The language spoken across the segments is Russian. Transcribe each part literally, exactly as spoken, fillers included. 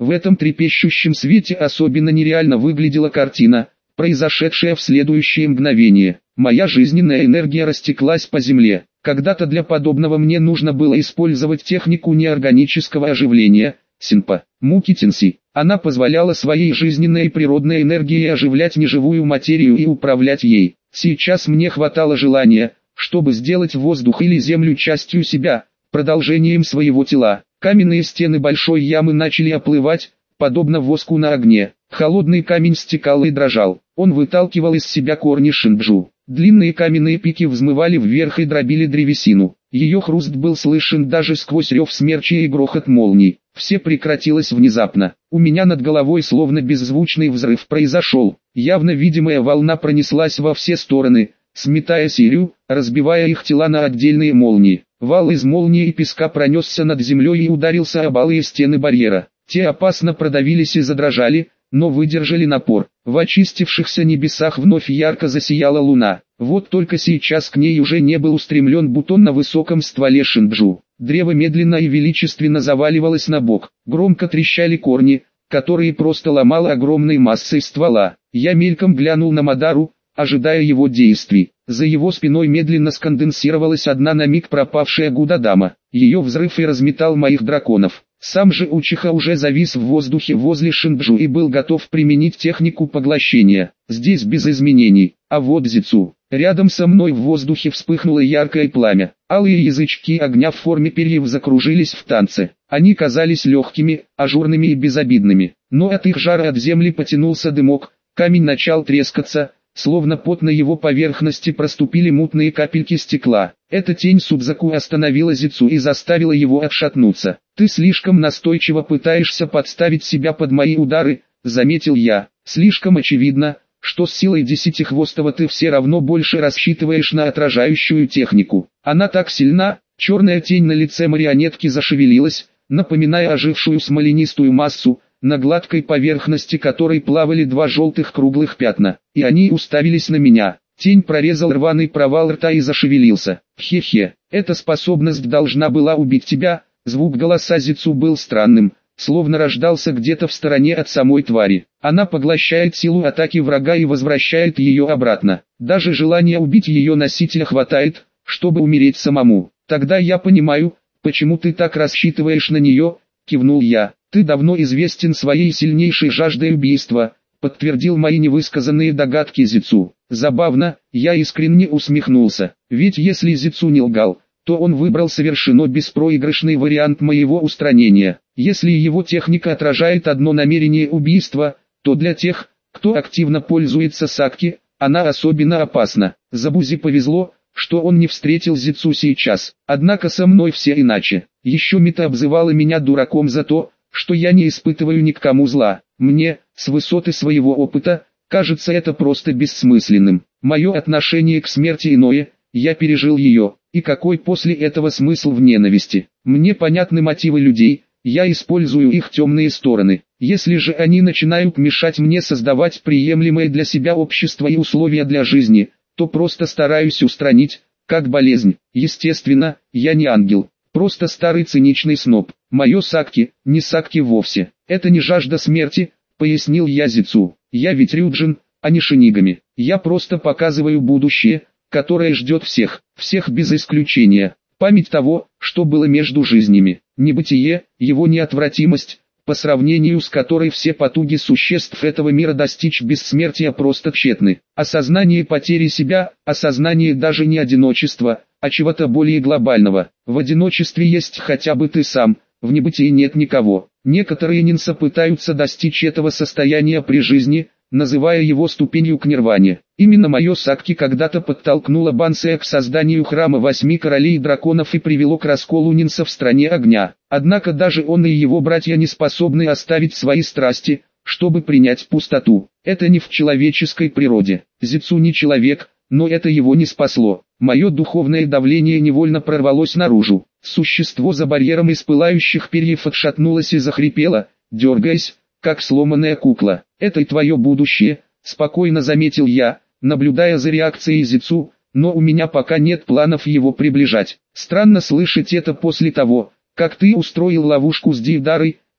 В этом трепещущем свете особенно нереально выглядела картина, произошедшая в следующее мгновение. Моя жизненная энергия растеклась по земле. Когда-то для подобного мне нужно было использовать технику неорганического оживления, синпа, муки Тенси. Она позволяла своей жизненной и природной энергией оживлять неживую материю и управлять ей. Сейчас мне хватало желания, чтобы сделать воздух или землю частью себя, продолжением своего тела. Каменные стены большой ямы начали оплывать, подобно воску на огне. Холодный камень стекал и дрожал. Он выталкивал из себя корни шинджу. Длинные каменные пики взмывали вверх и дробили древесину. Ее хруст был слышен даже сквозь рев смерча и грохот молний. Все прекратилось внезапно. У меня над головой словно беззвучный взрыв произошел. Явно видимая волна пронеслась во все стороны, сметая Сирию, разбивая их тела на отдельные молнии. Вал из молнии и песка пронесся над землей и ударился об алые стены барьера. Те опасно продавились и задрожали, но выдержали напор. В очистившихся небесах вновь ярко засияла луна. Вот только сейчас к ней уже не был устремлен бутон на высоком стволе шинджу. Древо медленно и величественно заваливалось на бок. Громко трещали корни, которые просто ломало огромной массой ствола. Я мельком глянул на Мадару, ожидая его действий. За его спиной медленно сконденсировалась одна на миг пропавшая Гудадама. Ее взрыв и разметал моих драконов. Сам же Учиха уже завис в воздухе возле Шинджу и был готов применить технику поглощения. Здесь без изменений. А вот Зицу. Рядом со мной в воздухе вспыхнуло яркое пламя. Алые язычки огня в форме перьев закружились в танце. Они казались легкими, ажурными и безобидными. Но от их жара от земли потянулся дымок. Камень начал трескаться, словно пот на его поверхности проступили мутные капельки стекла. Эта тень Судзаку остановила Зицу и заставила его отшатнуться. «Ты слишком настойчиво пытаешься подставить себя под мои удары», — заметил я. «Слишком очевидно, что с силой десятихвостого ты все равно больше рассчитываешь на отражающую технику. Она так сильна». Черная тень на лице марионетки зашевелилась, напоминая ожившую смоленистую массу, на гладкой поверхности которой плавали два желтых круглых пятна, и они уставились на меня. Тень прорезал рваный провал рта и зашевелился. «Хе-хе, эта способность должна была убить тебя». Звук голоса Зицу был странным, словно рождался где-то в стороне от самой твари. Она поглощает силу атаки врага и возвращает ее обратно. Даже желания убить ее носителя хватает, чтобы умереть самому. «Тогда я понимаю, почему ты так рассчитываешь на нее», — кивнул я. «Ты давно известен своей сильнейшей жаждой убийства», — подтвердил мои невысказанные догадки Зицу. Забавно, я искренне усмехнулся. Ведь если Зицу не лгал, то он выбрал совершенно беспроигрышный вариант моего устранения. Если его техника отражает одно намерение убийства, то для тех, кто активно пользуется Сакки, она особенно опасна. Забузи повезло, что он не встретил Зицу сейчас. Однако со мной все иначе. Еще Мита обзывала меня дураком за то, что я не испытываю ни к кому зла. Мне, с высоты своего опыта, кажется это просто бессмысленным. Мое отношение к смерти иное, я пережил ее, и какой после этого смысл в ненависти? Мне понятны мотивы людей, я использую их темные стороны. Если же они начинают мешать мне создавать приемлемое для себя общество и условия для жизни, то просто стараюсь устранить, как болезнь. Естественно, я не ангел, просто старый циничный сноб. Мое Сакки, не Сакки вовсе. Это не жажда смерти, пояснил я Зицу. Я ведь Рюджин, а не Шинигами. Я просто показываю будущее, которое ждет всех, всех без исключения. Память того, что было между жизнями. Небытие, его неотвратимость, по сравнению с которой все потуги существ этого мира достичь бессмертия просто тщетны. Осознание потери себя, осознание даже не одиночества, а чего-то более глобального. В одиночестве есть хотя бы ты сам, в небытии нет никого. Некоторые нинса пытаются достичь этого состояния при жизни, называя его ступенью к нирване. Именно мое Сакки когда-то подтолкнуло Бансея к созданию храма восьми королей драконов и привело к расколу нинса в стране огня. Однако даже он и его братья не способны оставить свои страсти, чтобы принять пустоту. Это не в человеческой природе. Зицу не человек, но это его не спасло. Мое духовное давление невольно прорвалось наружу. Существо за барьером из пылающих перьев отшатнулось и захрипело, дергаясь, как сломанная кукла. «Это и твое будущее», — спокойно заметил я, наблюдая за реакцией Зицу, «но у меня пока нет планов его приближать. Странно слышать это после того, как ты устроил ловушку с Дидарой», —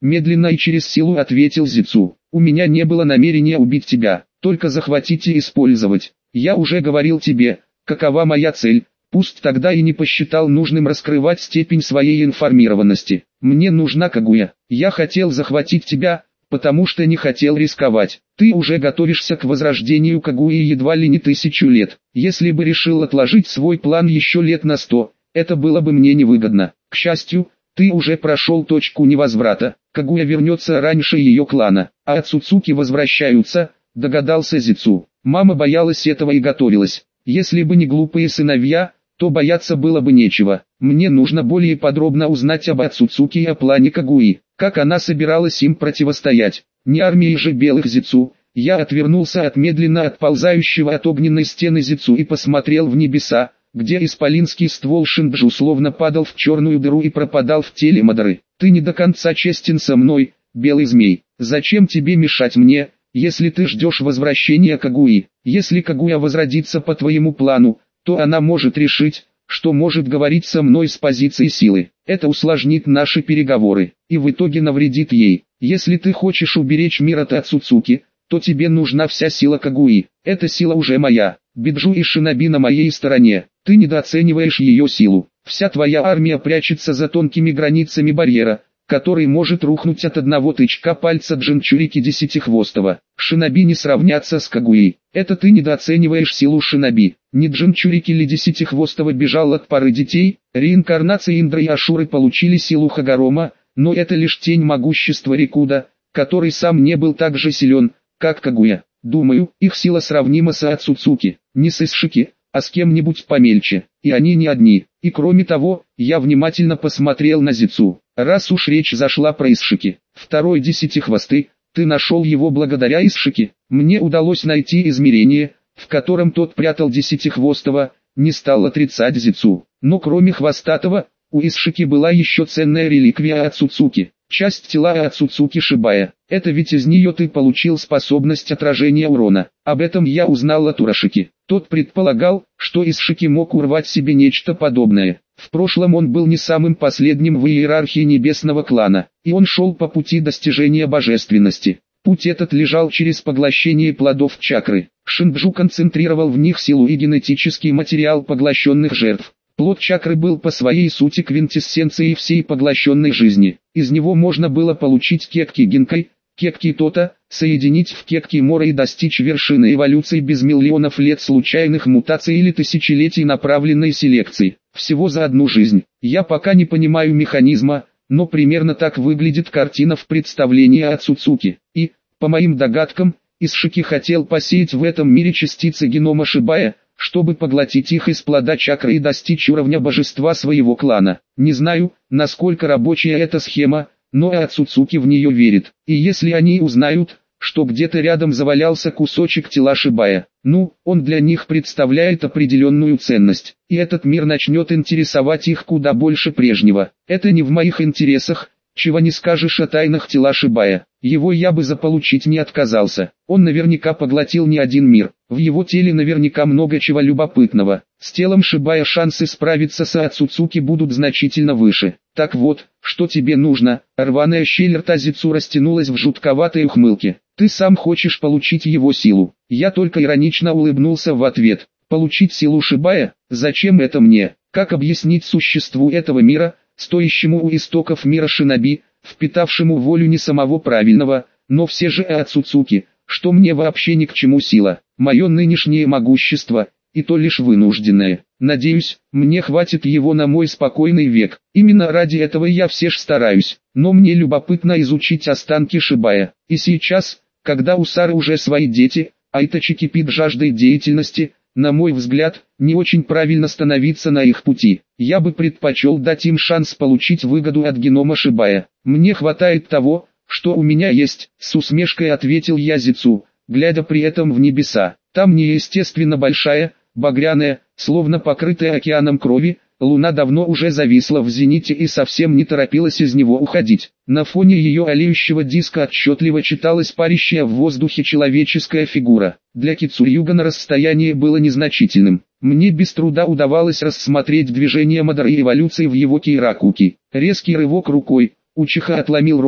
медленно и через силу ответил Зицу. У меня не было намерения убить тебя, только захватить и использовать. Я уже говорил тебе, какова моя цель, пусть тогда и не посчитал нужным раскрывать степень своей информированности. Мне нужна Кагуя. Я хотел захватить тебя, потому что не хотел рисковать. Ты уже готовишься к возрождению Кагуи едва ли не тысячу лет. Если бы решил отложить свой план еще лет на сто, это было бы мне невыгодно. К счастью, ты уже прошел точку невозврата. Кагуя вернется раньше ее клана, а Ацуцуки возвращаются, догадался Зицу. Мама боялась этого и готовилась. Если бы не глупые сыновья, то бояться было бы нечего. Мне нужно более подробно узнать об Ацуцуки и о плане Кагуи, как она собиралась им противостоять. Не армией же белых Зицу. Я отвернулся от медленно отползающего от огненной стены Зицу и посмотрел в небеса, где исполинский ствол Шинджу словно падал в черную дыру и пропадал в теле Мадары. Ты не до конца честен со мной, белый змей. Зачем тебе мешать мне, если ты ждешь возвращения Кагуи? Если Кагуя возродится по твоему плану, то она может решить, что может говорить со мной с позиции силы. Это усложнит наши переговоры, и в итоге навредит ей. Если ты хочешь уберечь мир от Ацуцуки, то тебе нужна вся сила Кагуи. Эта сила уже моя. Биджу и Шиноби на моей стороне. Ты недооцениваешь ее силу. Вся твоя армия прячется за тонкими границами барьера, который может рухнуть от одного тычка пальца Джинчурики Десятихвостого. Шиноби не сравнятся с Кагуи. Это ты недооцениваешь силу Шиноби. Не Джинчурики ли Десятихвостого бежал от пары детей? Реинкарнации Индры и Ашуры получили силу Хагарома, но это лишь тень могущества Рикуда, который сам не был так же силен, как Кагуя. Думаю, их сила сравнима с Ацуцуки, не с Исшики, а с кем-нибудь помельче, и они не одни. И кроме того, я внимательно посмотрел на Зицу. Раз уж речь зашла про Исшики, второй Десятихвостый, ты нашел его благодаря Исшики. Мне удалось найти измерение, в котором тот прятал Десятихвостого, не стал отрицать Зицу. Но кроме Хвостатого, у Исшики была еще ценная реликвия Ацуцуки. Часть тела Ацуцуки Шибая. Это ведь из нее ты получил способность отражения урона. Об этом я узнал от Урашики. Тот предполагал, что Исшики мог урвать себе нечто подобное. В прошлом он был не самым последним в иерархии небесного клана, и он шел по пути достижения божественности. Путь этот лежал через поглощение плодов чакры. Шинджу концентрировал в них силу и генетический материал поглощенных жертв. Плод чакры был по своей сути квинтэссенцией всей поглощенной жизни. Из него можно было получить кекки гинкай, кекки тота, соединить в кекки мора и достичь вершины эволюции без миллионов лет случайных мутаций или тысячелетий направленной селекции. Всего за одну жизнь. Я пока не понимаю механизма, но примерно так выглядит картина в представлении Ацуцуки. И, по моим догадкам, Исшики хотел посеять в этом мире частицы генома Шибая, чтобы поглотить их из плода чакры и достичь уровня божества своего клана. Не знаю, насколько рабочая эта схема, но Ацуцуки в нее верит. И если они узнают, что где-то рядом завалялся кусочек тела Шибая, ну, он для них представляет определенную ценность, и этот мир начнет интересовать их куда больше прежнего. Это не в моих интересах, чего не скажешь о тайнах тела Шибая. Его я бы заполучить не отказался. Он наверняка поглотил не один мир. В его теле наверняка много чего любопытного. С телом Шибая шансы справиться с Ацуцуки будут значительно выше. Так вот, что тебе нужно? Рваная щель рта Зицу растянулась в жутковатой ухмылке. Ты сам хочешь получить его силу. Я только иронично улыбнулся в ответ. Получить силу Шибая? Зачем это мне? Как объяснить существу этого мира, стоящему у истоков мира Шиноби, впитавшему волю не самого правильного, но все же Ацуцуки, что мне вообще ни к чему сила, мое нынешнее могущество, и то лишь вынужденное. Надеюсь, мне хватит его на мой спокойный век. Именно ради этого я все ж стараюсь, но мне любопытно изучить останки Шибая. И сейчас, когда у Сары уже свои дети, а Итачи кипит жаждой деятельности, на мой взгляд, не очень правильно становиться на их пути. Я бы предпочел дать им шанс получить выгоду от генома Шибая. Мне хватает того, что у меня есть, с усмешкой ответил я Зицу, глядя при этом в небеса. Там неестественно большая, багряная, словно покрытая океаном крови, луна давно уже зависла в зените и совсем не торопилась из него уходить. На фоне ее олеющего диска отчетливо читалась парящая в воздухе человеческая фигура. Для Кицурюгана расстояние было незначительным. Мне без труда удавалось рассмотреть движение Мадары и эволюции в его Кейракуки. Резкий рывок рукой, Учиха отломил рог,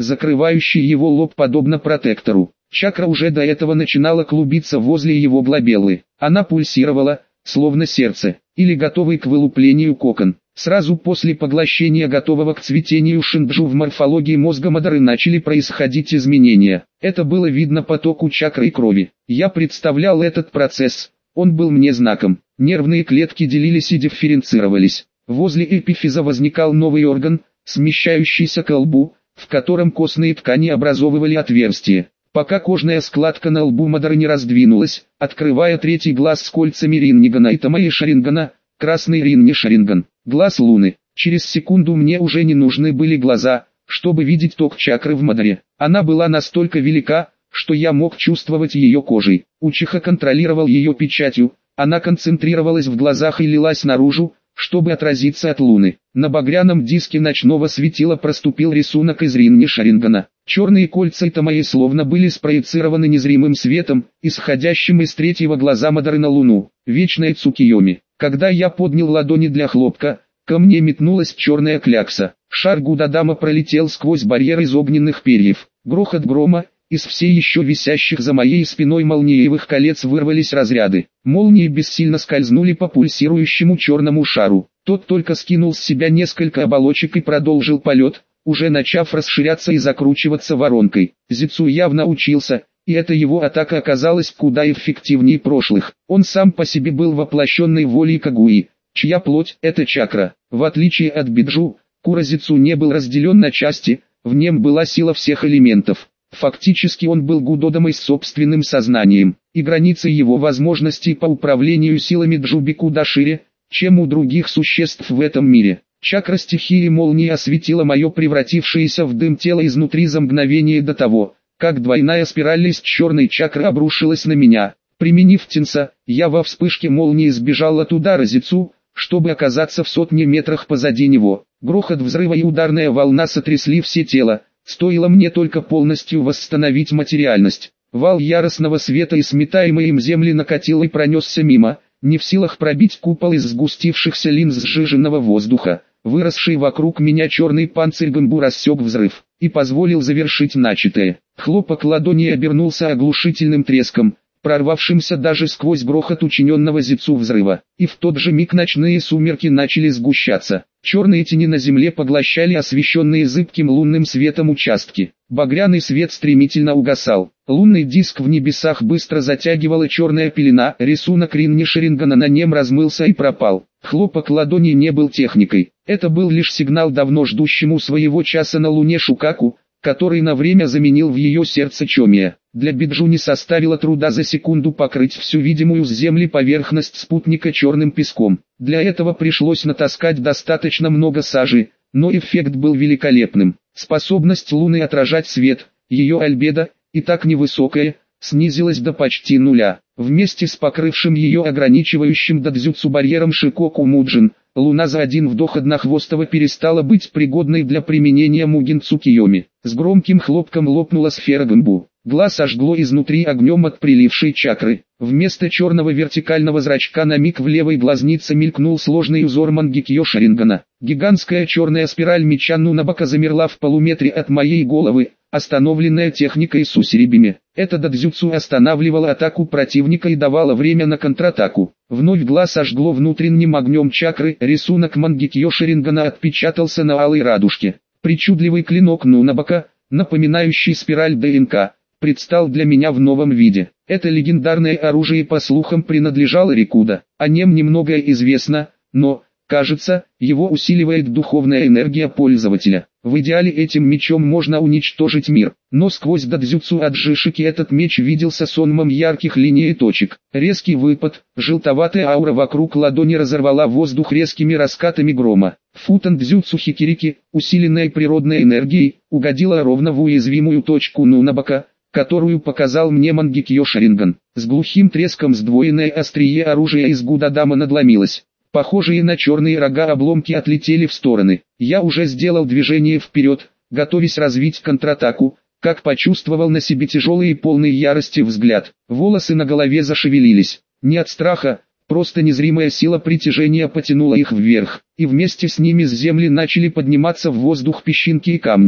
закрывающий его лоб подобно протектору. Чакра уже до этого начинала клубиться возле его глобеллы. Она пульсировала, словно сердце, или готовый к вылуплению кокон. Сразу после поглощения готового к цветению шинджу в морфологии мозга Мадары начали происходить изменения. Это было видно по току чакры и крови. Я представлял этот процесс, он был мне знаком. Нервные клетки делились и дифференцировались. Возле эпифиза возникал новый орган, смещающийся к лбу, в котором костные ткани образовывали отверстие. Пока кожная складка на лбу Мадары не раздвинулась, открывая третий глаз с кольцами Рингана и Тамаи Шарингана, красный Ринни Шаринган, глаз Луны. Через секунду мне уже не нужны были глаза, чтобы видеть ток чакры в Мадаре. Она была настолько велика, что я мог чувствовать ее кожей. Учиха контролировал ее печатью, она концентрировалась в глазах и лилась наружу, чтобы отразиться от Луны. На багряном диске ночного светила проступил рисунок из Ринни Шарингана. Черные кольца Итамаи словно были спроецированы незримым светом, исходящим из третьего глаза Мадары на Луну. Вечная Цукиоми. Когда я поднял ладони для хлопка, ко мне метнулась черная клякса. Шар Гудадама пролетел сквозь барьер из огненных перьев. Грохот грома, из все еще висящих за моей спиной молниевых колец вырвались разряды. Молнии бессильно скользнули по пульсирующему черному шару. Тот только скинул с себя несколько оболочек и продолжил полет, уже начав расширяться и закручиваться воронкой. Зицу явно учился, и эта его атака оказалась куда эффективнее прошлых. Он сам по себе был воплощенной волей Кагуи, чья плоть – это чакра. В отличие от Биджу, Куразицу не был разделен на части, в нем была сила всех элементов. Фактически он был Гудодамой с собственным сознанием, и границы его возможностей по управлению силами Джуби куда шире, чем у других существ в этом мире. Чакра стихии молнии осветила мое превратившееся в дым тело изнутри за мгновение до того, как двойная спираль из черной чакры обрушилась на меня. Применив Тенса, я во вспышке молнии сбежал от удара Зицу, чтобы оказаться в сотне метрах позади него. Грохот взрыва и ударная волна сотрясли все тело, стоило мне только полностью восстановить материальность. Вал яростного света и сметаемой им земли накатил и пронесся мимо, не в силах пробить купол из сгустившихся линз сжиженного воздуха. Выросший вокруг меня черный панцирь Гэмбу рассек взрыв и позволил завершить начатое. Хлопок ладони обернулся оглушительным треском, прорвавшимся даже сквозь грохот учиненного Зицу взрыва. И в тот же миг ночные сумерки начали сгущаться. Черные тени на земле поглощали освещенные зыбким лунным светом участки. Багряный свет стремительно угасал. Лунный диск в небесах быстро затягивала черная пелена. Рисунок Ринни Шарингана на нем размылся и пропал. Хлопок ладони не был техникой. Это был лишь сигнал давно ждущему своего часа на Луне Шукаку, который на время заменил в ее сердце Чомия. Для Биджу не составило труда за секунду покрыть всю видимую с Земли поверхность спутника черным песком. Для этого пришлось натаскать достаточно много сажи, но эффект был великолепным. Способность Луны отражать свет, ее альбедо, и так невысокая, снизилась до почти нуля. Вместе с покрывшим ее ограничивающим дадзюцу барьером Шикоку Муджин, Луна за один вдох однохвостого перестала быть пригодной для применения Мугин Цукиоми. С громким хлопком лопнула сфера Гэмбу. Глаз ожгло изнутри огнем от прилившей чакры. Вместо черного вертикального зрачка на миг в левой глазнице мелькнул сложный узор Мангикьё Шарингана. Гигантская черная спираль меча Нунабака замерла в полуметре от моей головы, остановленная техникой Сусирибими. Эта дадзюцу останавливала атаку противника и давала время на контратаку. Вновь глаз ожгло внутренним огнем чакры, рисунок Мангикьё Шарингана отпечатался на алой радужке. Причудливый клинок Нунабака, напоминающий спираль ДНК, предстал для меня в новом виде. Это легендарное оружие, по слухам, принадлежало Рикуда. О нем немногое известно, но, кажется, его усиливает духовная энергия пользователя. В идеале этим мечом можно уничтожить мир, но сквозь дадзюцу Аджишики этот меч виделся сонмом ярких линий и точек. Резкий выпад, желтоватая аура вокруг ладони разорвала воздух резкими раскатами грома. Футан дзюцу Хикирики, усиленная природной энергией, угодила ровно в уязвимую точку Нунабака, которую показал мне Мангикьё Шаринган. С глухим треском сдвоенное острие оружия из Гудадама надломилось. Похожие на черные рога обломки отлетели в стороны. Я уже сделал движение вперед, готовясь развить контратаку, как почувствовал на себе тяжелый и полный ярости взгляд. Волосы на голове зашевелились. Не от страха, просто незримая сила притяжения потянула их вверх, и вместе с ними с земли начали подниматься в воздух песчинки и камни.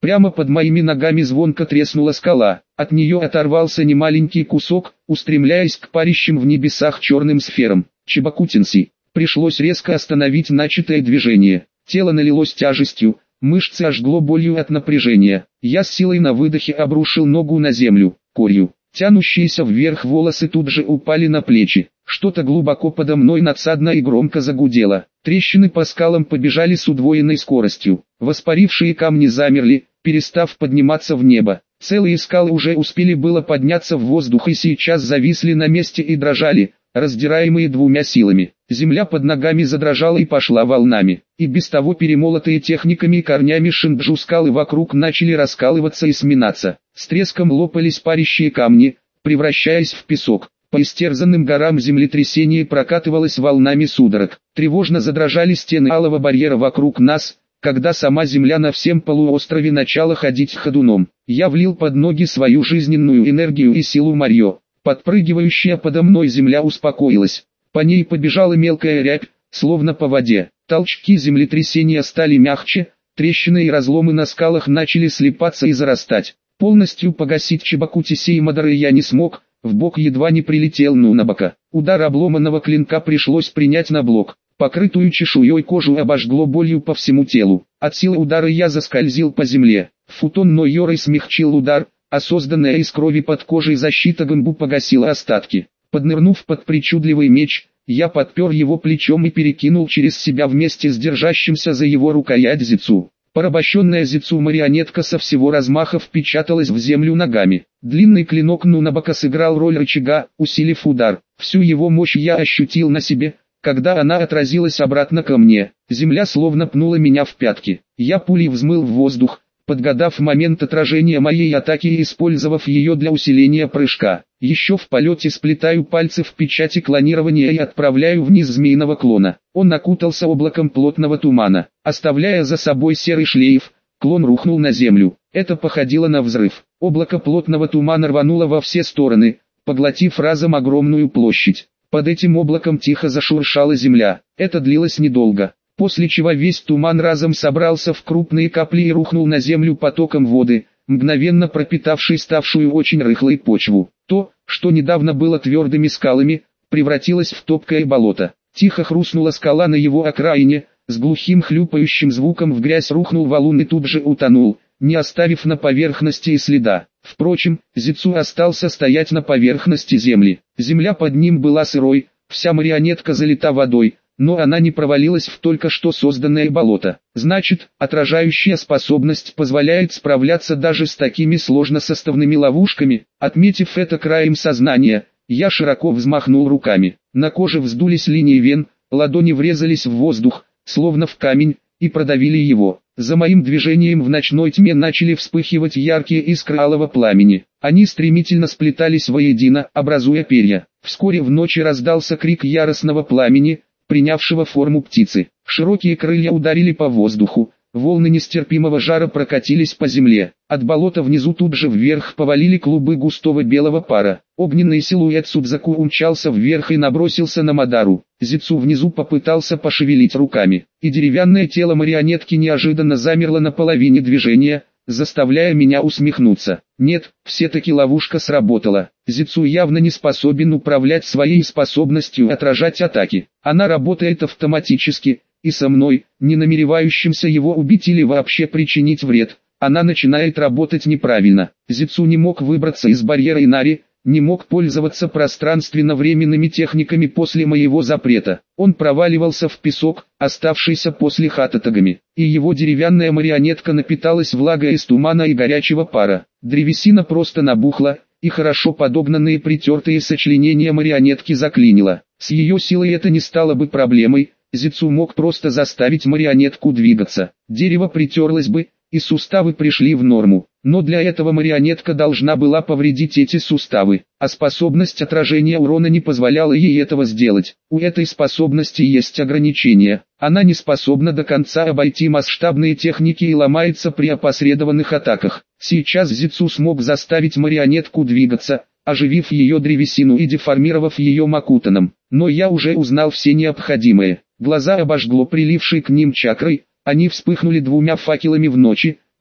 Прямо под моими ногами звонко треснула скала, от нее оторвался немаленький кусок, устремляясь к парящим в небесах черным сферам. Чебокутинси. Пришлось резко остановить начатое движение. Тело налилось тяжестью, мышцы ожгло болью от напряжения. Я с силой на выдохе обрушил ногу на землю. Корью, тянущиеся вверх волосы тут же упали на плечи. Что-то глубоко подо мной надсадно и громко загудело. Трещины по скалам побежали с удвоенной скоростью. Воспарившие камни замерли, перестав подниматься в небо. Целые скалы уже успели было подняться в воздух и сейчас зависли на месте и дрожали, раздираемые двумя силами. Земля под ногами задрожала и пошла волнами. И без того перемолотые техниками и корнями шинджу скалы вокруг начали раскалываться и сминаться. С треском лопались парящие камни, превращаясь в песок. По истерзанным горам землетрясение прокатывалось волнами судорог. Тревожно задрожали стены алого барьера вокруг нас, когда сама земля на всем полуострове начала ходить ходуном. Я влил под ноги свою жизненную энергию и силу Марьё. Подпрыгивающая подо мной земля успокоилась. По ней побежала мелкая рябь, словно по воде. Толчки землетрясения стали мягче, трещины и разломы на скалах начали слипаться и зарастать. Полностью погасить Чебокутиси и Мадары я не смог, в бок едва не прилетел Нунабака. Удар обломанного клинка пришлось принять на блок. Покрытую чешуей кожу обожгло болью по всему телу. От силы удара я заскользил по земле. Футон Нойорой смягчил удар, а созданная из крови под кожей защита Гэмбу погасила остатки. Поднырнув под причудливый меч, я подпер его плечом и перекинул через себя вместе с держащимся за его рукоять Зицу. Порабощенная Зицу марионетка со всего размаха впечаталась в землю ногами. Длинный клинок Нунабака сыграл роль рычага, усилив удар. Всю его мощь я ощутил на себе, когда она отразилась обратно ко мне. Земля словно пнула меня в пятки. Я пулей взмыл в воздух, подгадав момент отражения моей атаки и использовав ее для усиления прыжка. Еще в полете сплетаю пальцы в печати клонирования и отправляю вниз змеиного клона. Он окутался облаком плотного тумана, оставляя за собой серый шлейф. Клон рухнул на землю. Это походило на взрыв. Облако плотного тумана рвануло во все стороны, поглотив разом огромную площадь. Под этим облаком тихо зашуршала земля. Это длилось недолго, после чего весь туман разом собрался в крупные капли и рухнул на землю потоком воды, мгновенно пропитавшей ставшую очень рыхлой почву. То, что недавно было твердыми скалами, превратилось в топкое болото. Тихо хрустнула скала на его окраине, с глухим хлюпающим звуком в грязь рухнул валун и тут же утонул, не оставив на поверхности и следа. Впрочем, Зицу остался стоять на поверхности земли. Земля под ним была сырой, вся марионетка залита водой, но она не провалилась в только что созданное болото. Значит, отражающая способность позволяет справляться даже с такими сложносоставными ловушками. Отметив это краем сознания, я широко взмахнул руками. На коже вздулись линии вен, ладони врезались в воздух, словно в камень, и продавили его. За моим движением в ночной тьме начали вспыхивать яркие искры алого пламени. Они стремительно сплетались воедино, образуя перья. Вскоре в ночи раздался крик яростного пламени, принявшего форму птицы. Широкие крылья ударили по воздуху, волны нестерпимого жара прокатились по земле. От болота внизу тут же вверх повалили клубы густого белого пара. Огненный силуэт Судзаку умчался вверх и набросился на Мадару. Зицу внизу попытался пошевелить руками, и деревянное тело марионетки неожиданно замерло на половине движения, заставляя меня усмехнуться. Нет, все-таки ловушка сработала. Зицу явно не способен управлять своей способностью отражать атаки. Она работает автоматически, и со мной, не намеревающимся его убить или вообще причинить вред, она начинает работать неправильно. Зицу не мог выбраться из барьера Инари, не мог пользоваться пространственно-временными техниками после моего запрета. Он проваливался в песок, оставшийся после Хататагами, и его деревянная марионетка напиталась влагой из тумана и горячего пара. Древесина просто набухла, и хорошо подогнанные притертые сочленения марионетки заклинило. С ее силой это не стало бы проблемой, Зицу мог просто заставить марионетку двигаться. Дерево притерлось бы, и суставы пришли в норму. Но для этого марионетка должна была повредить эти суставы, а способность отражения урона не позволяла ей этого сделать. У этой способности есть ограничения. Она не способна до конца обойти масштабные техники и ломается при опосредованных атаках. Сейчас Зицу смог заставить марионетку двигаться, оживив ее древесину и деформировав ее макутаном. Но я уже узнал все необходимое. Глаза обожгло прилившей к ним чакрой, они вспыхнули двумя факелами в ночи,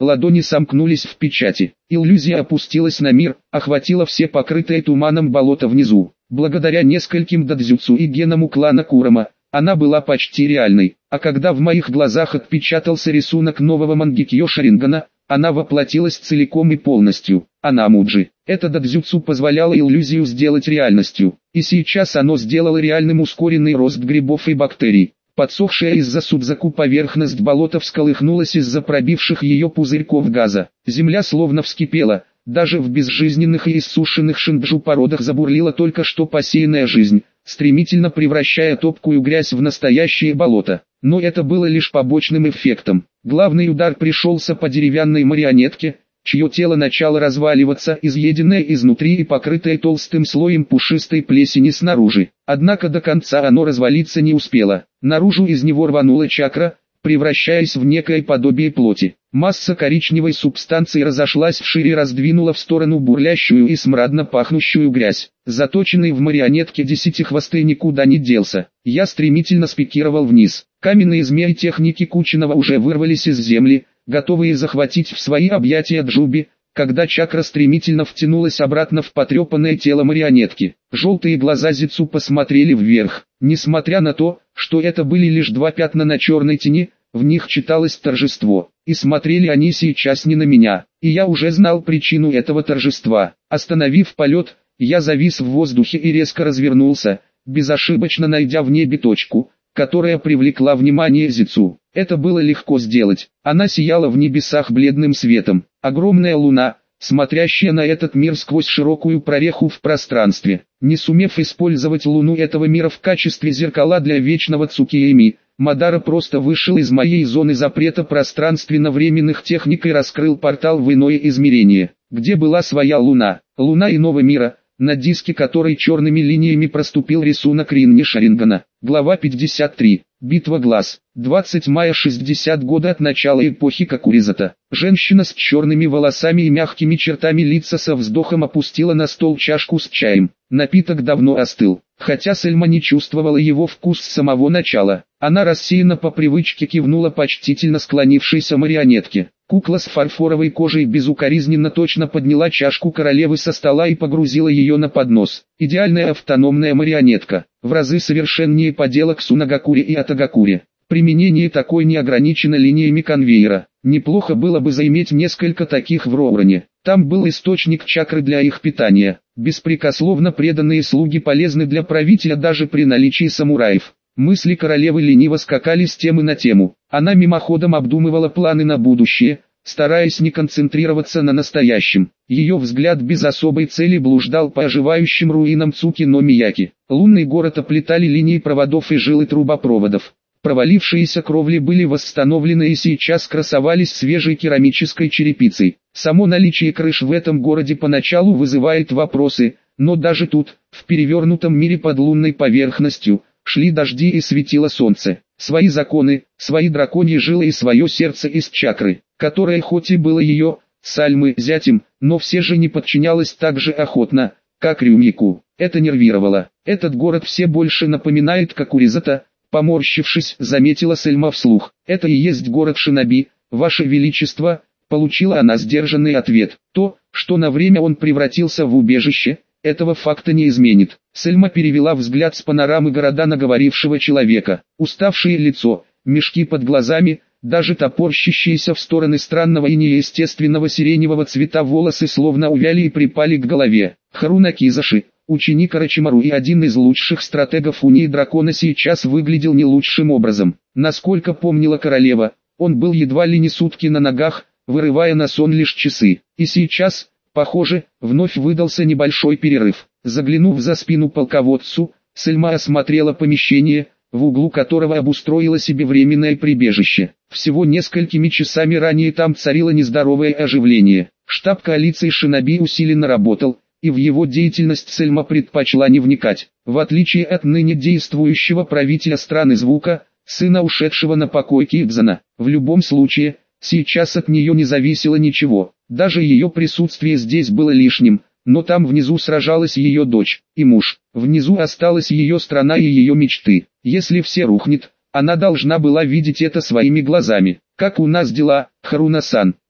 ладони сомкнулись в печати. Иллюзия опустилась на мир, охватила все покрытые туманом болота внизу. Благодаря нескольким дадзюцу и генам клана Курама, она была почти реальной. А когда в моих глазах отпечатался рисунок нового Мангекьё Шарингана, она воплотилась целиком и полностью. Анамуджи. Это дадзюцу позволяло иллюзию сделать реальностью. И сейчас оно сделало реальным ускоренный рост грибов и бактерий. Подсохшая из-за Судзаку поверхность болота всколыхнулась из-за пробивших ее пузырьков газа. Земля словно вскипела, даже в безжизненных и иссушенных шинджу породах забурлила только что посеянная жизнь, стремительно превращая топкую грязь в настоящее болото. Но это было лишь побочным эффектом. Главный удар пришелся по деревянной марионетке, чье тело начало разваливаться, изъеденное изнутри и покрытое толстым слоем пушистой плесени снаружи. Однако до конца оно развалиться не успело. Наружу из него рванула чакра, превращаясь в некое подобие плоти. Масса коричневой субстанции разошлась вширь и раздвинула в сторону бурлящую и смрадно пахнущую грязь. Заточенный в марионетке десятихвостый никуда не делся. Я стремительно спикировал вниз. Каменные змеи техники Кучинова уже вырвались из земли, готовые захватить в свои объятия Джуби, когда чакра стремительно втянулась обратно в потрепанное тело марионетки. Желтые глаза Зицу посмотрели вверх. Несмотря на то, что это были лишь два пятна на черной тени, в них читалось торжество. И смотрели они сейчас не на меня. И я уже знал причину этого торжества. Остановив полет, я завис в воздухе и резко развернулся, безошибочно найдя в небе точку, которая привлекла внимание Зицу. Это было легко сделать. Она сияла в небесах бледным светом. Огромная луна, смотрящая на этот мир сквозь широкую прореху в пространстве. Не сумев использовать луну этого мира в качестве зеркала для вечного Цукиэми, Мадара просто вышел из моей зоны запрета пространственно-временных техник и раскрыл портал в иное измерение, где была своя луна, луна иного мира, на диске которой черными линиями проступил рисунок Ринни Шарингана. Глава пятьдесят три. Битва глаз. двадцатого мая шестидесятого года от начала эпохи Кокуризата. Женщина с черными волосами и мягкими чертами лица со вздохом опустила на стол чашку с чаем. Напиток давно остыл, хотя Сельма не чувствовала его вкус с самого начала. Она рассеянно по привычке кивнула почтительно склонившейся марионетке. Кукла с фарфоровой кожей безукоризненно точно подняла чашку королевы со стола и погрузила ее на поднос. Идеальная автономная марионетка, в разы совершеннее поделок Сунагакури и Атагакури. Применение такой не ограничено линиями конвейера. Неплохо было бы заиметь несколько таких в Роурене. Там был источник чакры для их питания. Беспрекословно преданные слуги полезны для правителя даже при наличии самураев. Мысли королевы лениво скакали с темы на тему. Она мимоходом обдумывала планы на будущее, стараясь не концентрироваться на настоящем. Ее взгляд без особой цели блуждал по оживающим руинам Цуки-но-Мияки. Лунный город оплетали линии проводов и жилы трубопроводов. Провалившиеся кровли были восстановлены и сейчас красовались свежей керамической черепицей. Само наличие крыш в этом городе поначалу вызывает вопросы, но даже тут, в перевернутом мире под лунной поверхностью, шли дожди и светило солнце. Свои законы, свои драконьи жилы и свое сердце из чакры, которое хоть и было ее, Сальмы, зятем, но все же не подчинялось так же охотно, как Рюмику. Это нервировало. Этот город все больше напоминает Кокуризата. Поморщившись, заметила Сельма вслух. «Это и есть город Шиноби, Ваше Величество», получила она сдержанный ответ. То, что на время он превратился в убежище, этого факта не изменит. Сельма перевела взгляд с панорамы города на говорившего человека. Уставшее лицо, мешки под глазами, даже топорщащиеся в стороны странного и неестественного сиреневого цвета волосы словно увяли и припали к голове. Харуна Кизаши, ученик Орочимару и один из лучших стратегов Унии Дракона, сейчас выглядел не лучшим образом. Насколько помнила королева, он был едва ли не сутки на ногах, вырывая на сон лишь часы. И сейчас, похоже, вновь выдался небольшой перерыв. Заглянув за спину полководцу, Сельма осмотрела помещение, в углу которого обустроила себе временное прибежище. Всего несколькими часами ранее там царило нездоровое оживление. Штаб коалиции Шиноби усиленно работал, и в его деятельность Сельма предпочла не вникать. В отличие от ныне действующего правителя страны Звука, сына ушедшего на покой Кидзана, в любом случае, сейчас от нее не зависело ничего. Даже ее присутствие здесь было лишним, но там внизу сражалась ее дочь и муж. Внизу осталась ее страна и ее мечты. Если все рухнет, она должна была видеть это своими глазами. «Как у нас дела, Харуна-сан?»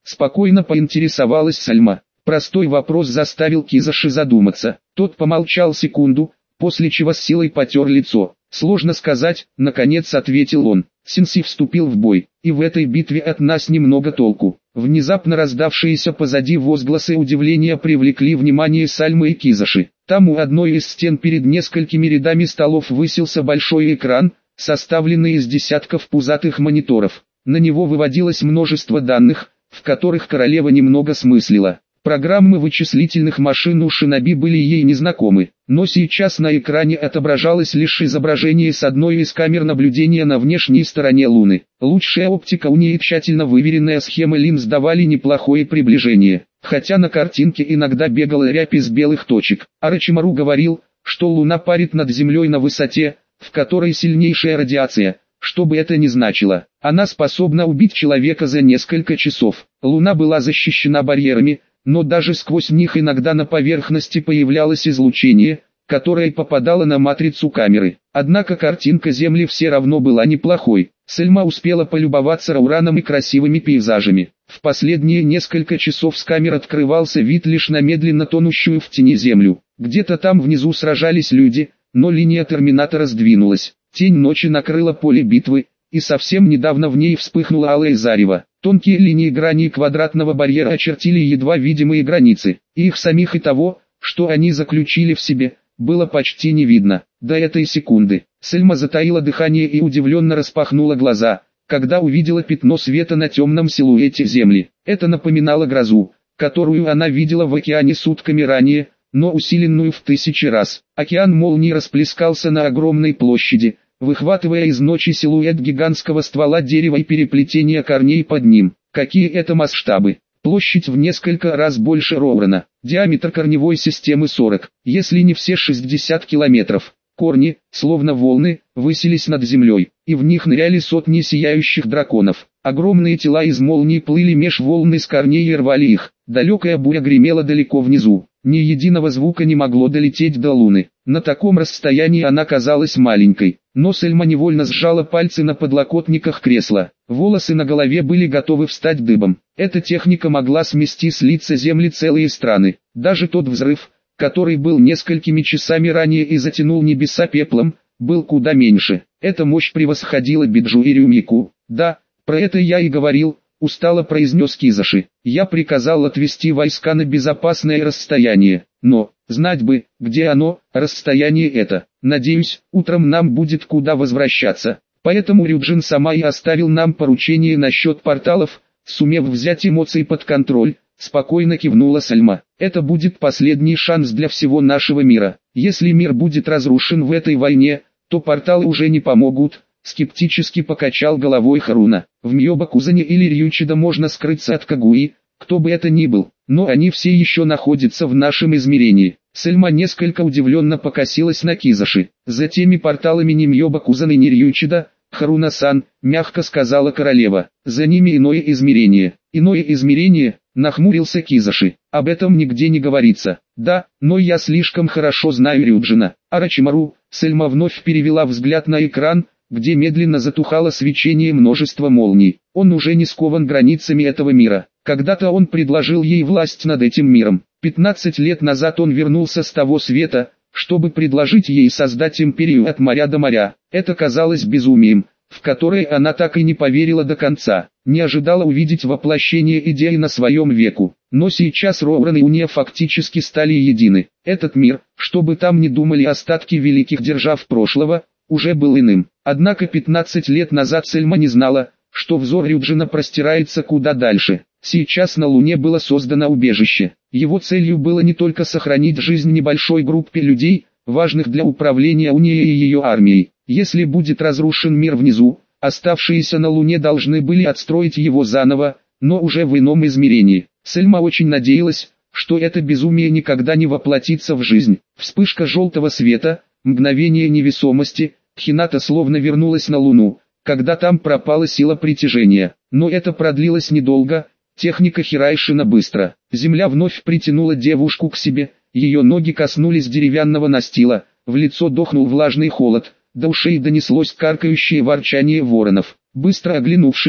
Спокойно поинтересовалась Сальма. Простой вопрос заставил Кизаши задуматься. Тот помолчал секунду, после чего с силой потер лицо. «Сложно сказать», — наконец ответил он. «Синси вступил в бой, и в этой битве от нас немного толку». Внезапно раздавшиеся позади возгласы удивления привлекли внимание Сальмы и Кизаши. Там у одной из стен перед несколькими рядами столов высился большой экран, составленный из десятков пузатых мониторов. На него выводилось множество данных, в которых королева немного смыслила. Программы вычислительных машин у Шиноби были ей незнакомы, но сейчас на экране отображалось лишь изображение с одной из камер наблюдения на внешней стороне Луны. Лучшая оптика у нее и тщательно выверенная схема линз давали неплохое приближение, хотя на картинке иногда бегала рябь из белых точек. Орочимару говорил, что Луна парит над Землей на высоте, в которой сильнейшая радиация. Что бы это ни значило, она способна убить человека за несколько часов. Луна была защищена барьерами, но даже сквозь них иногда на поверхности появлялось излучение, которое попадало на матрицу камеры. Однако картинка Земли все равно была неплохой. Сальма успела полюбоваться Раураном и красивыми пейзажами. В последние несколько часов с камер открывался вид лишь на медленно тонущую в тени Землю. Где-то там внизу сражались люди, но линия терминатора сдвинулась. Тень ночи накрыла поле битвы, и совсем недавно в ней вспыхнуло алое зарево. Тонкие линии граней квадратного барьера очертили едва видимые границы, и их самих и того, что они заключили в себе, было почти не видно. До этой секунды Сальма затаила дыхание и удивленно распахнула глаза, когда увидела пятно света на темном силуэте Земли. Это напоминало грозу, которую она видела в океане сутками ранее, но усиленную в тысячи раз. Океан молний расплескался на огромной площади, выхватывая из ночи силуэт гигантского ствола дерева и переплетения корней под ним. Какие это масштабы! Площадь в несколько раз больше Роурана, диаметр корневой системы сорок, если не все шестьдесят километров. Корни, словно волны, высились над землей, и в них ныряли сотни сияющих драконов. Огромные тела из молний плыли меж волн из корней и рвали их. Далекая буря гремела далеко внизу. Ни единого звука не могло долететь до Луны. На таком расстоянии она казалась маленькой, но Сальма невольно сжала пальцы на подлокотниках кресла. Волосы на голове были готовы встать дыбом. Эта техника могла смести с лица Земли целые страны. Даже тот взрыв, который был несколькими часами ранее и затянул небеса пеплом, был куда меньше. Эта мощь превосходила Биджу и Рюмику. «Да, про это я и говорил», — устало произнес Кизаши. «Я приказал отвести войска на безопасное расстояние, но, знать бы, где оно, расстояние это. Надеюсь, утром нам будет куда возвращаться. Поэтому Рюджин сама и оставил нам поручение насчет порталов», сумев взять эмоции под контроль. Спокойно кивнула Сальма. «Это будет последний шанс для всего нашего мира. Если мир будет разрушен в этой войне, то порталы уже не помогут», — скептически покачал головой Харуна. «В Мьёбакузане или Рьючида можно скрыться от Кагуи, кто бы это ни был, но они все еще находятся в нашем измерении». Сальма несколько удивленно покосилась на Кизаши. «За теми порталами ни Мьёбакузаны, ни Рьючида, Харуна-сан», — мягко сказала королева. «За ними иное измерение». «Иное измерение?» — нахмурился Кизаши. «Об этом нигде не говорится». «Да, но я слишком хорошо знаю Рюджина». «Орочимару», — Сальма вновь перевела взгляд на экран, где медленно затухало свечение множества молний. «Он уже не скован границами этого мира. Когда-то он предложил ей власть над этим миром. Пятнадцать лет назад он вернулся с того света, чтобы предложить ей создать империю от моря до моря. Это казалось безумием, в которое она так и не поверила до конца, не ожидала увидеть воплощение идеи на своем веку. Но сейчас Роуран и Уния фактически стали едины. Этот мир, что бы там ни думали остатки великих держав прошлого, уже был иным. Однако пятнадцать лет назад Сальма не знала, что взор Рюджина простирается куда дальше. Сейчас на Луне было создано убежище. Его целью было не только сохранить жизнь небольшой группе людей, важных для управления Унией и ее армией. Если будет разрушен мир внизу, оставшиеся на Луне должны были отстроить его заново, но уже в ином измерении. Сальма очень надеялась, что это безумие никогда не воплотится в жизнь. Вспышка желтого света, мгновение невесомости, Хината словно вернулась на Луну, когда там пропала сила притяжения. Но это продлилось недолго. Техника Хирайшина быстро. Земля вновь притянула девушку к себе, ее ноги коснулись деревянного настила, в лицо дохнул влажный холод, до ушей донеслось каркающее ворчание воронов. Быстро оглянувшись,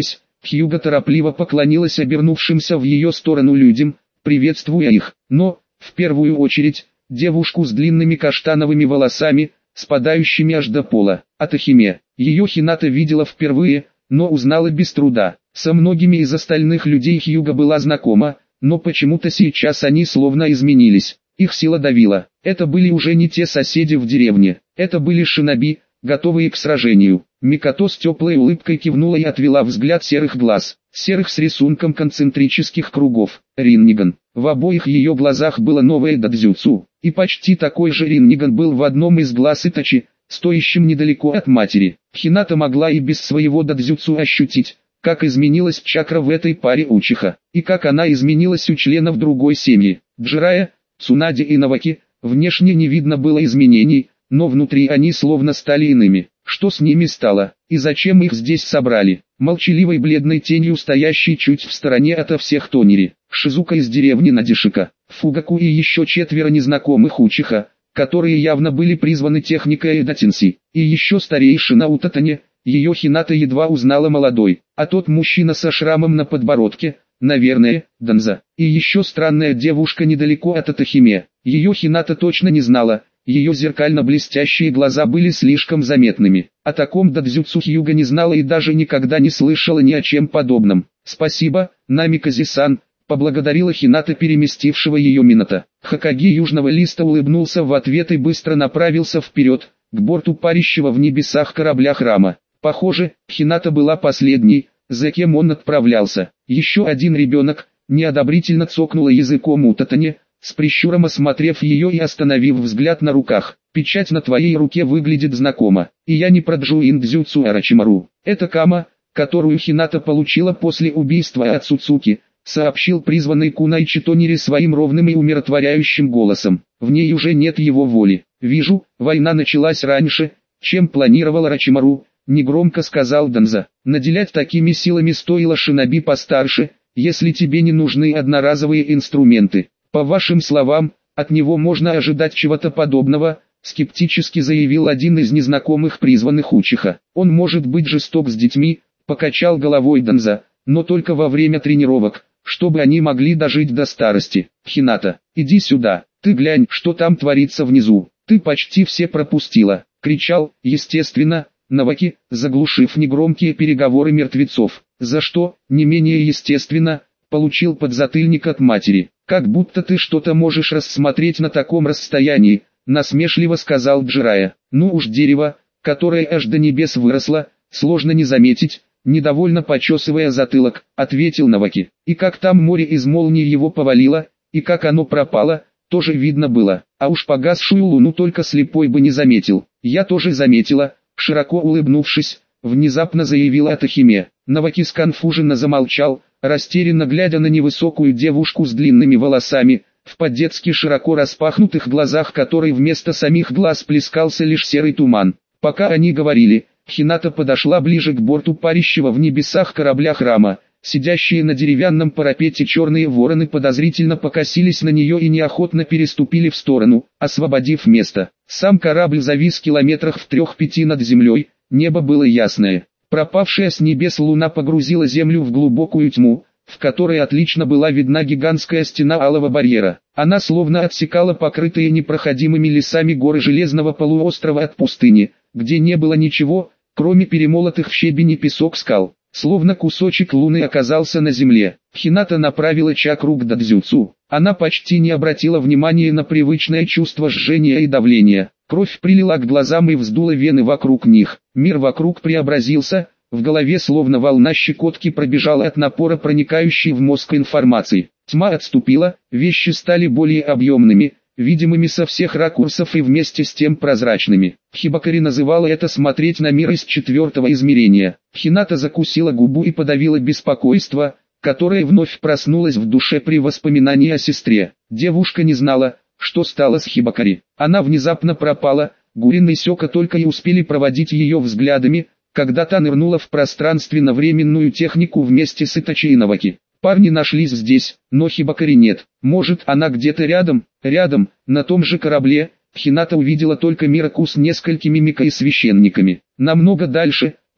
Хьюго торопливо поклонилась обернувшимся в ее сторону людям, приветствуя их, но, в первую очередь, девушку с длинными каштановыми волосами, спадающими аж до пола. Атахиме. Ее Хината видела впервые, но узнала без труда. Со многими из остальных людей Хьюго была знакома, но почему-то сейчас они словно изменились. Их сила давила. Это были уже не те соседи в деревне. Это были шиноби, готовые к сражению. Микото с теплой улыбкой кивнула и отвела взгляд серых глаз, серых с рисунком концентрических кругов. Ринниган. В обоих ее глазах было новое дадзюцу, и почти такой же Ринниган был в одном из глаз Итачи, стоящим недалеко от матери. Хината могла и без своего дадзюцу ощутить, как изменилась чакра в этой паре учиха, и как она изменилась у членов другой семьи. Джирая, Цунаде и Наваки, внешне не видно было изменений, но внутри они словно стали иными. Что с ними стало, и зачем их здесь собрали? Молчаливой бледной тенью стоящей чуть в стороне ото всех Тонери, Шизука из деревни Надишика, Фугаку и еще четверо незнакомых учиха, которые явно были призваны техникой Эдатинси, и еще старейшина Утатане. Ее Хината едва узнала молодой, а тот мужчина со шрамом на подбородке, наверное, Данза, и еще странная девушка недалеко от Атахиме. Ее Хината точно не знала, ее зеркально-блестящие глаза были слишком заметными. О таком дадзюцу Хьюго не знала и даже никогда не слышала ни о чем подобном. «Спасибо, Намикази-сан», поблагодарила Хината переместившего ее Минато. Хокаги Южного Листа улыбнулся в ответ и быстро направился вперед, к борту парящего в небесах корабля храма. Похоже, Хината была последней, за кем он отправлялся. Еще один ребенок, неодобрительно цокнула языком Утатане, с прищуром осмотрев ее и остановив взгляд на руках. «Печать на твоей руке выглядит знакомо, и я не про Джуин-дзюцу Арачимару. Это Кама, которую Хината получила после убийства Ацуцуки», сообщил призванный Кунайчи Тонери своим ровным и умиротворяющим голосом. «В ней уже нет его воли. Вижу, война началась раньше, чем планировал Арачимару», негромко сказал Данза. «Наделять такими силами стоило шиноби постарше, если тебе не нужны одноразовые инструменты. По вашим словам, от него можно ожидать чего-то подобного», скептически заявил один из незнакомых призванных учиха. «Он может быть жесток с детьми», покачал головой Данза, «но только во время тренировок, чтобы они могли дожить до старости. Хината, иди сюда, ты глянь, что там творится внизу, ты почти все пропустила», кричал, естественно, Наваки, заглушив негромкие переговоры мертвецов, за что, не менее естественно, получил подзатыльник от матери. «Как будто ты что-то можешь рассмотреть на таком расстоянии», насмешливо сказал Джирая. «Ну уж дерево, которое аж до небес выросло, сложно не заметить», недовольно почесывая затылок, ответил Наваки. «И как там море из молний его повалило, и как оно пропало, тоже видно было, а уж погасшую луну только слепой бы не заметил». «Я тоже заметила», широко улыбнувшись, внезапно заявила Атахиме. Наваки сконфуженно замолчал, растерянно глядя на невысокую девушку с длинными волосами, в по-детски широко распахнутых глазах которой вместо самих глаз плескался лишь серый туман. Пока они говорили, Хината подошла ближе к борту парящего в небесах корабля храма. Сидящие на деревянном парапете черные вороны подозрительно покосились на нее и неохотно переступили в сторону, освободив место. Сам корабль завис километрах в трех-пяти над землей, небо было ясное. Пропавшая с небес луна погрузила землю в глубокую тьму, в которой отлично была видна гигантская стена алого барьера. Она словно отсекала покрытые непроходимыми лесами горы железного полуострова от пустыни, где не было ничего, кроме перемолотых в щебень и песок скал. Словно кусочек луны оказался на земле. Хината направила чакру к дадзюцу. Она почти не обратила внимания на привычное чувство жжения и давления. Кровь прилила к глазам и вздула вены вокруг них. Мир вокруг преобразился, в голове словно волна щекотки пробежала от напора проникающей в мозг информации. Тьма отступила, вещи стали более объемными, видимыми со всех ракурсов и вместе с тем прозрачными. Хибакари называла это смотреть на мир из четвертого измерения. Хината закусила губу и подавила беспокойство, которое вновь проснулось в душе при воспоминании о сестре. Девушка не знала, что стало с Хибакари. Она внезапно пропала, Гурин и Сёка только и успели проводить ее взглядами, когда та нырнула в пространственно-временную технику вместе с Итачи и Наваки. Парни нашлись здесь, но Хибакари нет. Может, она где-то рядом? Рядом, на том же корабле, Хината увидела только Мираку с несколькими мика и священниками. Намного дальше,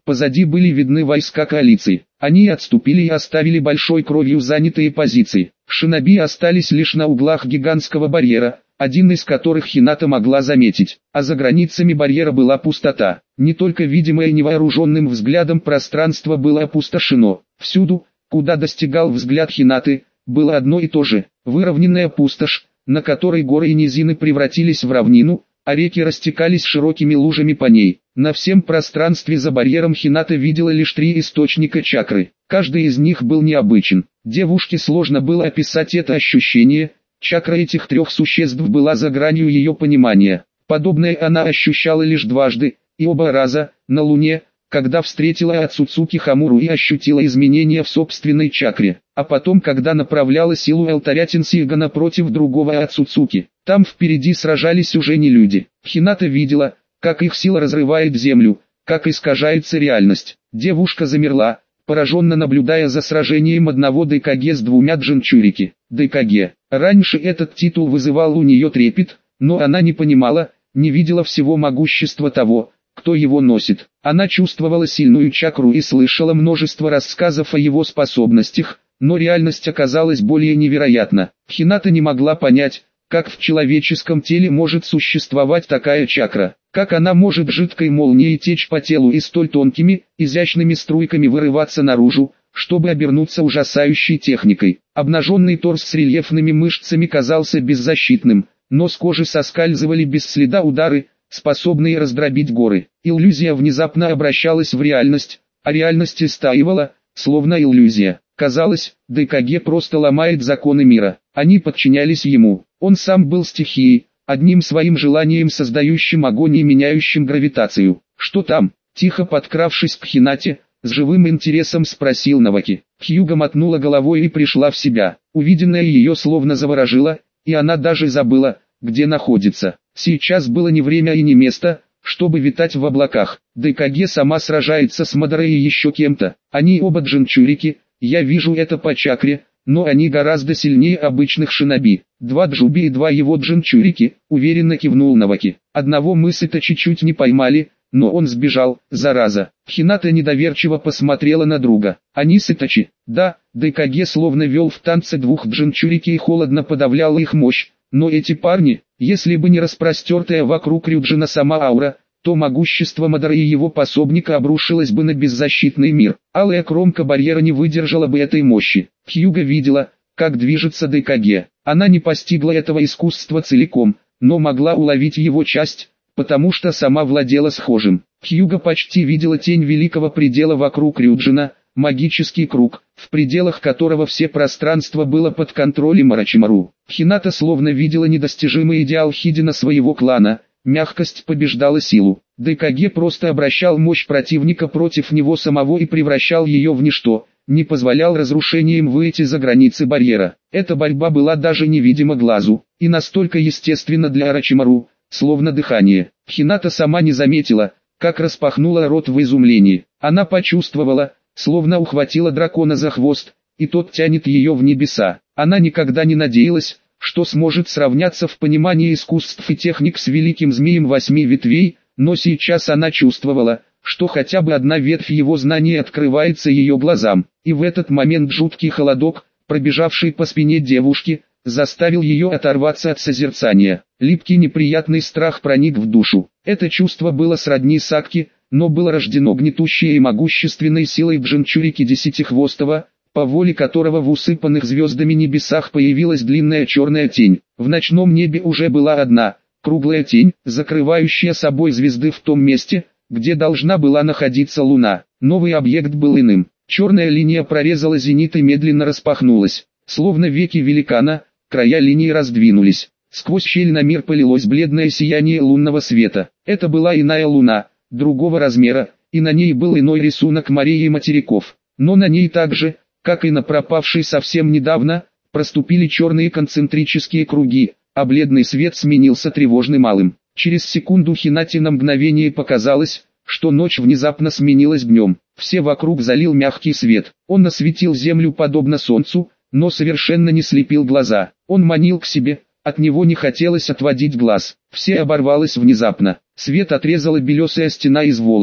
Позади были видны войска коалиции. Они отступили и оставили большой кровью занятые позиции. Шиноби остались лишь на углах гигантского барьера, один из которых Хината могла заметить, а за границами барьера была пустота. Не только видимое невооруженным взглядом пространство было опустошено. Всюду, куда достигал взгляд Хинаты, было одно и то же – выровненная пустошь, на которой горы и низины превратились в равнину, а реки растекались широкими лужами по ней. На всем пространстве за барьером Хината видела лишь три источника чакры. Каждый из них был необычен. Девушке сложно было описать это ощущение. Чакра этих трех существ была за гранью ее понимания. Подобное она ощущала лишь дважды, и оба раза, на Луне, когда встретила Ацуцуки Хамуру и ощутила изменения в собственной чакре, а потом когда направляла силу алтаря Тенсигана против другого Ацуцуки. Там впереди сражались уже не люди. Хината видела, как их сила разрывает землю, как искажается реальность. Девушка замерла, пораженно наблюдая за сражением одного Дайкаге с двумя Джинчурики. Дайкаге. Раньше этот титул вызывал у нее трепет, но она не понимала, не видела всего могущества того, кто его носит. Она чувствовала сильную чакру и слышала множество рассказов о его способностях, но реальность оказалась более невероятна. Хината не могла понять, как в человеческом теле может существовать такая чакра, как она может жидкой молнией течь по телу и столь тонкими, изящными струйками вырываться наружу, чтобы обернуться ужасающей техникой. Обнаженный торс с рельефными мышцами казался беззащитным, но с кожи соскальзывали без следа удары, способные раздробить горы. Иллюзия внезапно обращалась в реальность, а реальность истаивала, словно иллюзия. Казалось, Дайкаге просто ломает законы мира. Они подчинялись ему. Он сам был стихией, одним своим желанием создающим огонь и меняющим гравитацию. «Что там?» Тихо подкравшись к Хинате, с живым интересом спросил Наваки. Хьюга мотнула головой и пришла в себя. Увиденное ее словно заворожило, и она даже забыла, где находится. Сейчас было не время и не место, чтобы витать в облаках. Дайкаге сама сражается с Мадорой и еще кем-то. Они оба джинчурики, я вижу это по чакре, но они гораздо сильнее обычных шиноби. Два джуби и два его джинчурики, уверенно кивнул Наваки. Одного мы с Итачи чуть не поймали, но он сбежал, зараза. Хината недоверчиво посмотрела на друга. Они с Итачи? Да, Дайкаге словно вел в танце двух джинчурики и холодно подавлял их мощь. Но эти парни, если бы не распростертая вокруг Рюджина сама аура, то могущество Мадора и его пособника обрушилось бы на беззащитный мир. Алая кромка барьера не выдержала бы этой мощи. Хьюга видела, как движется Дайкаге. Она не постигла этого искусства целиком, но могла уловить его часть, потому что сама владела схожим. Хьюга почти видела тень великого предела вокруг Рюджина, магический круг, в пределах которого все пространство было под контролем Орочимару. Хината словно видела недостижимый идеал Хидена своего клана. Мягкость побеждала силу. Дайкаге просто обращал мощь противника против него самого и превращал ее в ничто, не позволял разрушениям выйти за границы барьера. Эта борьба была даже невидима глазу, и настолько естественна для Орочимару, словно дыхание. Хината сама не заметила, как распахнула рот в изумлении. Она почувствовала, словно ухватила дракона за хвост, и тот тянет ее в небеса. Она никогда не надеялась, что сможет сравняться в понимании искусств и техник с великим змеем восьми ветвей, но сейчас она чувствовала, что хотя бы одна ветвь его знаний открывается ее глазам, и в этот момент жуткий холодок, пробежавший по спине девушки, заставил ее оторваться от созерцания. Липкий неприятный страх проник в душу. Это чувство было сродни сакки, но было рождено гнетущей и могущественной силой Джинчурики Десятихвостого, по воле которого в усыпанных звездами небесах появилась длинная черная тень. В ночном небе уже была одна, круглая тень, закрывающая собой звезды в том месте, где должна была находиться Луна. Новый объект был иным. Черная линия прорезала зенит и медленно распахнулась. Словно веки великана, края линии раздвинулись. Сквозь щель на мир полилось бледное сияние лунного света. Это была иная луна, другого размера, и на ней был иной рисунок морей и материков. Но на ней также, как и на пропавшей совсем недавно, проступили черные концентрические круги, а бледный свет сменился тревожным алым. Через секунду Хинате на мгновение показалось, что ночь внезапно сменилась днем. Все вокруг залил мягкий свет. Он осветил землю подобно солнцу, но совершенно не слепил глаза. Он манил к себе, от него не хотелось отводить глаз. Все оборвалось внезапно. Свет отрезала белесая стена из волос.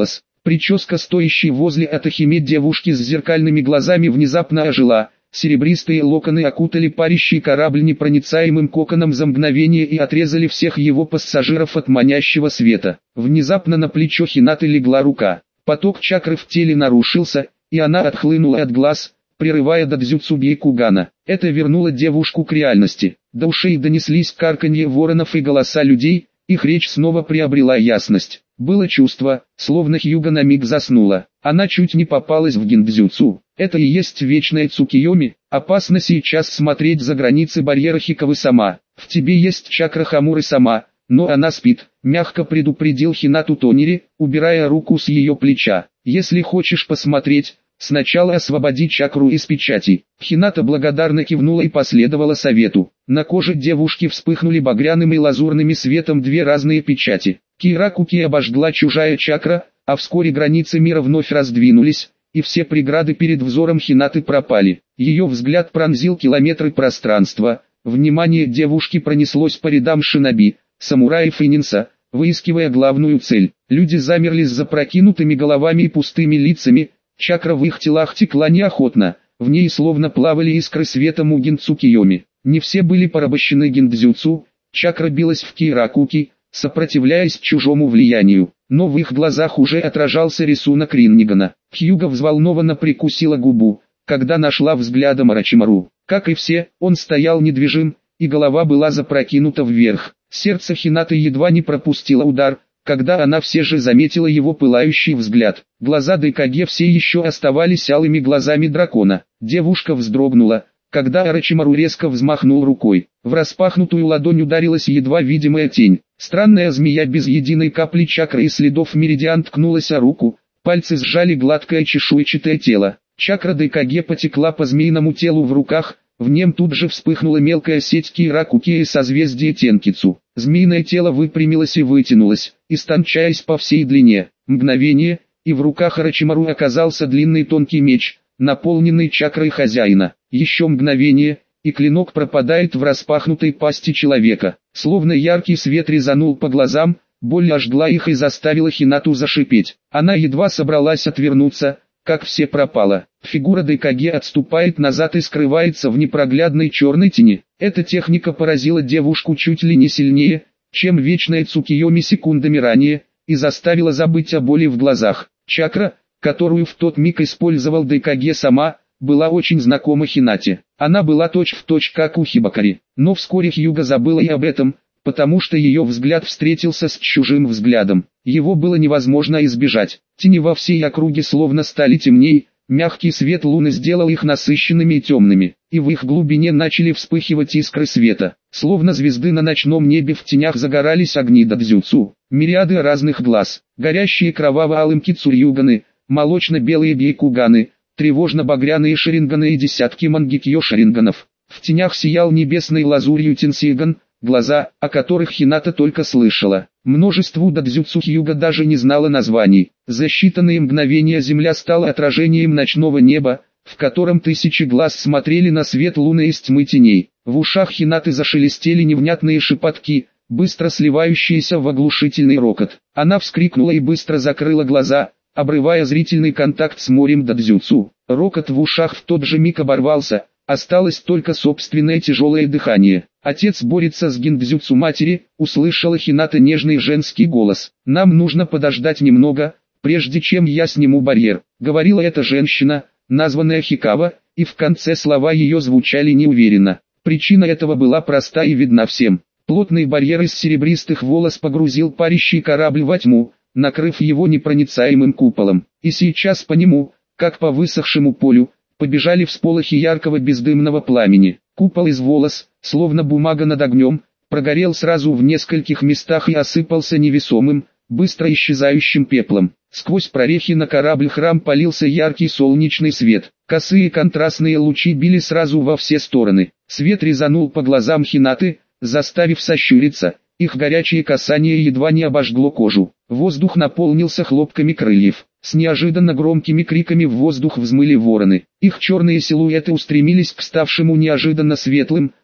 Прическа, стоящей возле Атахиме девушки с зеркальными глазами, внезапно ожила. Серебристые локоны окутали парящий корабль непроницаемым коконом за мгновение и отрезали всех его пассажиров от манящего света. Внезапно на плечо Хинаты легла рука. Поток чакры в теле нарушился, и она отхлынула от глаз, прерывая дадзюцу Бейкугана. Это вернуло девушку к реальности. До ушей донеслись карканье воронов и голоса людей, их речь снова приобрела ясность. Было чувство, словно Хьюга на миг заснула. Она чуть не попалась в гиндзюцу. Это и есть вечная Цукиоми. Опасно сейчас смотреть за границы барьера Хикавы-сама. В тебе есть чакра Хамуры-сама, но она спит, мягко предупредил Хинату Тонери, убирая руку с ее плеча. Если хочешь посмотреть, сначала освободи чакру из печати. Хината благодарно кивнула и последовала совету. На коже девушки вспыхнули багряным и лазурным светом две разные печати. Киракуки обожгла чужая чакра, а вскоре границы мира вновь раздвинулись, и все преграды перед взором Хинаты пропали. Ее взгляд пронзил километры пространства. Внимание девушки пронеслось по рядам шиноби, самураев и нинса, выискивая главную цель. Люди замерли с запрокинутыми головами и пустыми лицами. Чакра в их телах текла неохотно, в ней словно плавали искры света Мугин Цукиоми. Не все были порабощены гиндзюцу, чакра билась в Киракуки, сопротивляясь чужому влиянию, но в их глазах уже отражался рисунок Риннигана. Хьюга взволнованно прикусила губу, когда нашла взглядом Орочимару. Как и все, он стоял недвижим, и голова была запрокинута вверх. Сердце Хинаты едва не пропустило удар, когда она все же заметила его пылающий взгляд. Глаза Дайкаге все еще оставались алыми глазами дракона. Девушка вздрогнула, когда Орочимару резко взмахнул рукой. В распахнутую ладонь ударилась едва видимая тень. Странная змея без единой капли чакры и следов меридиан ткнулась о руку, пальцы сжали гладкое чешуйчатое тело. Чакра Дайкаге потекла по змеиному телу в руках, в нем тут же вспыхнула мелкая сеть Киракуки и созвездие Тенкицу. Змеиное тело выпрямилось и вытянулось, истончаясь по всей длине. Мгновение, и в руках Орочимару оказался длинный тонкий меч, наполненный чакрой хозяина. Еще мгновение, и клинок пропадает в распахнутой пасти человека. Словно яркий свет резанул по глазам, боль ожгла их и заставила Хинату зашипеть. Она едва собралась отвернуться, как все пропало. Фигура Дайкаге отступает назад и скрывается в непроглядной черной тени. Эта техника поразила девушку чуть ли не сильнее, чем вечная Цукиоми секундами ранее, и заставила забыть о боли в глазах. Чакра, которую в тот миг использовал Дайкаге сама, была очень знакома Хинате. Она была точь-в-точь как у Хибакари, но вскоре Хьюга забыла и об этом, потому что ее взгляд встретился с чужим взглядом. Его было невозможно избежать. Тени во всей округе словно стали темней, мягкий свет луны сделал их насыщенными и темными, и в их глубине начали вспыхивать искры света. Словно звезды на ночном небе в тенях загорались огни дадзюцу. Мириады разных глаз, горящие кроваво-алым кицурьюганы, молочно-белые бейкуганы, тревожно-багряные шаринганы и десятки мангикьё шаринганов. В тенях сиял небесной лазурью Тенсиган, глаза, о которых Хината только слышала. Множеству дадзюцу Хьюга даже не знала названий. За считанные мгновения земля стала отражением ночного неба, в котором тысячи глаз смотрели на свет луны из тьмы теней. В ушах Хинаты зашелестели невнятные шепотки, быстро сливающиеся в оглушительный рокот. Она вскрикнула и быстро закрыла глаза, обрывая зрительный контакт с морем дадзюцу. Рокот в ушах в тот же миг оборвался, осталось только собственное тяжелое дыхание. «Отец борется с гиндзюцу матери», — услышала Хината нежный женский голос. «Нам нужно подождать немного, прежде чем я сниму барьер», — говорила эта женщина, названная Хикава, и в конце слова ее звучали неуверенно. Причина этого была проста и видна всем. Плотный барьер из серебристых волос погрузил парящий корабль во тьму, накрыв его непроницаемым куполом. И сейчас по нему, как по высохшему полю, побежали всполохи яркого бездымного пламени. Купол из волос, словно бумага над огнем, прогорел сразу в нескольких местах и осыпался невесомым, быстро исчезающим пеплом. Сквозь прорехи на корабль-храм полился яркий солнечный свет. Косые контрастные лучи били сразу во все стороны. Свет резанул по глазам Хинаты, заставив сощуриться. Их горячее касание едва не обожгло кожу. Воздух наполнился хлопками крыльев. С неожиданно громкими криками в воздух взмыли вороны. Их черные силуэты устремились к ставшему неожиданно светлым,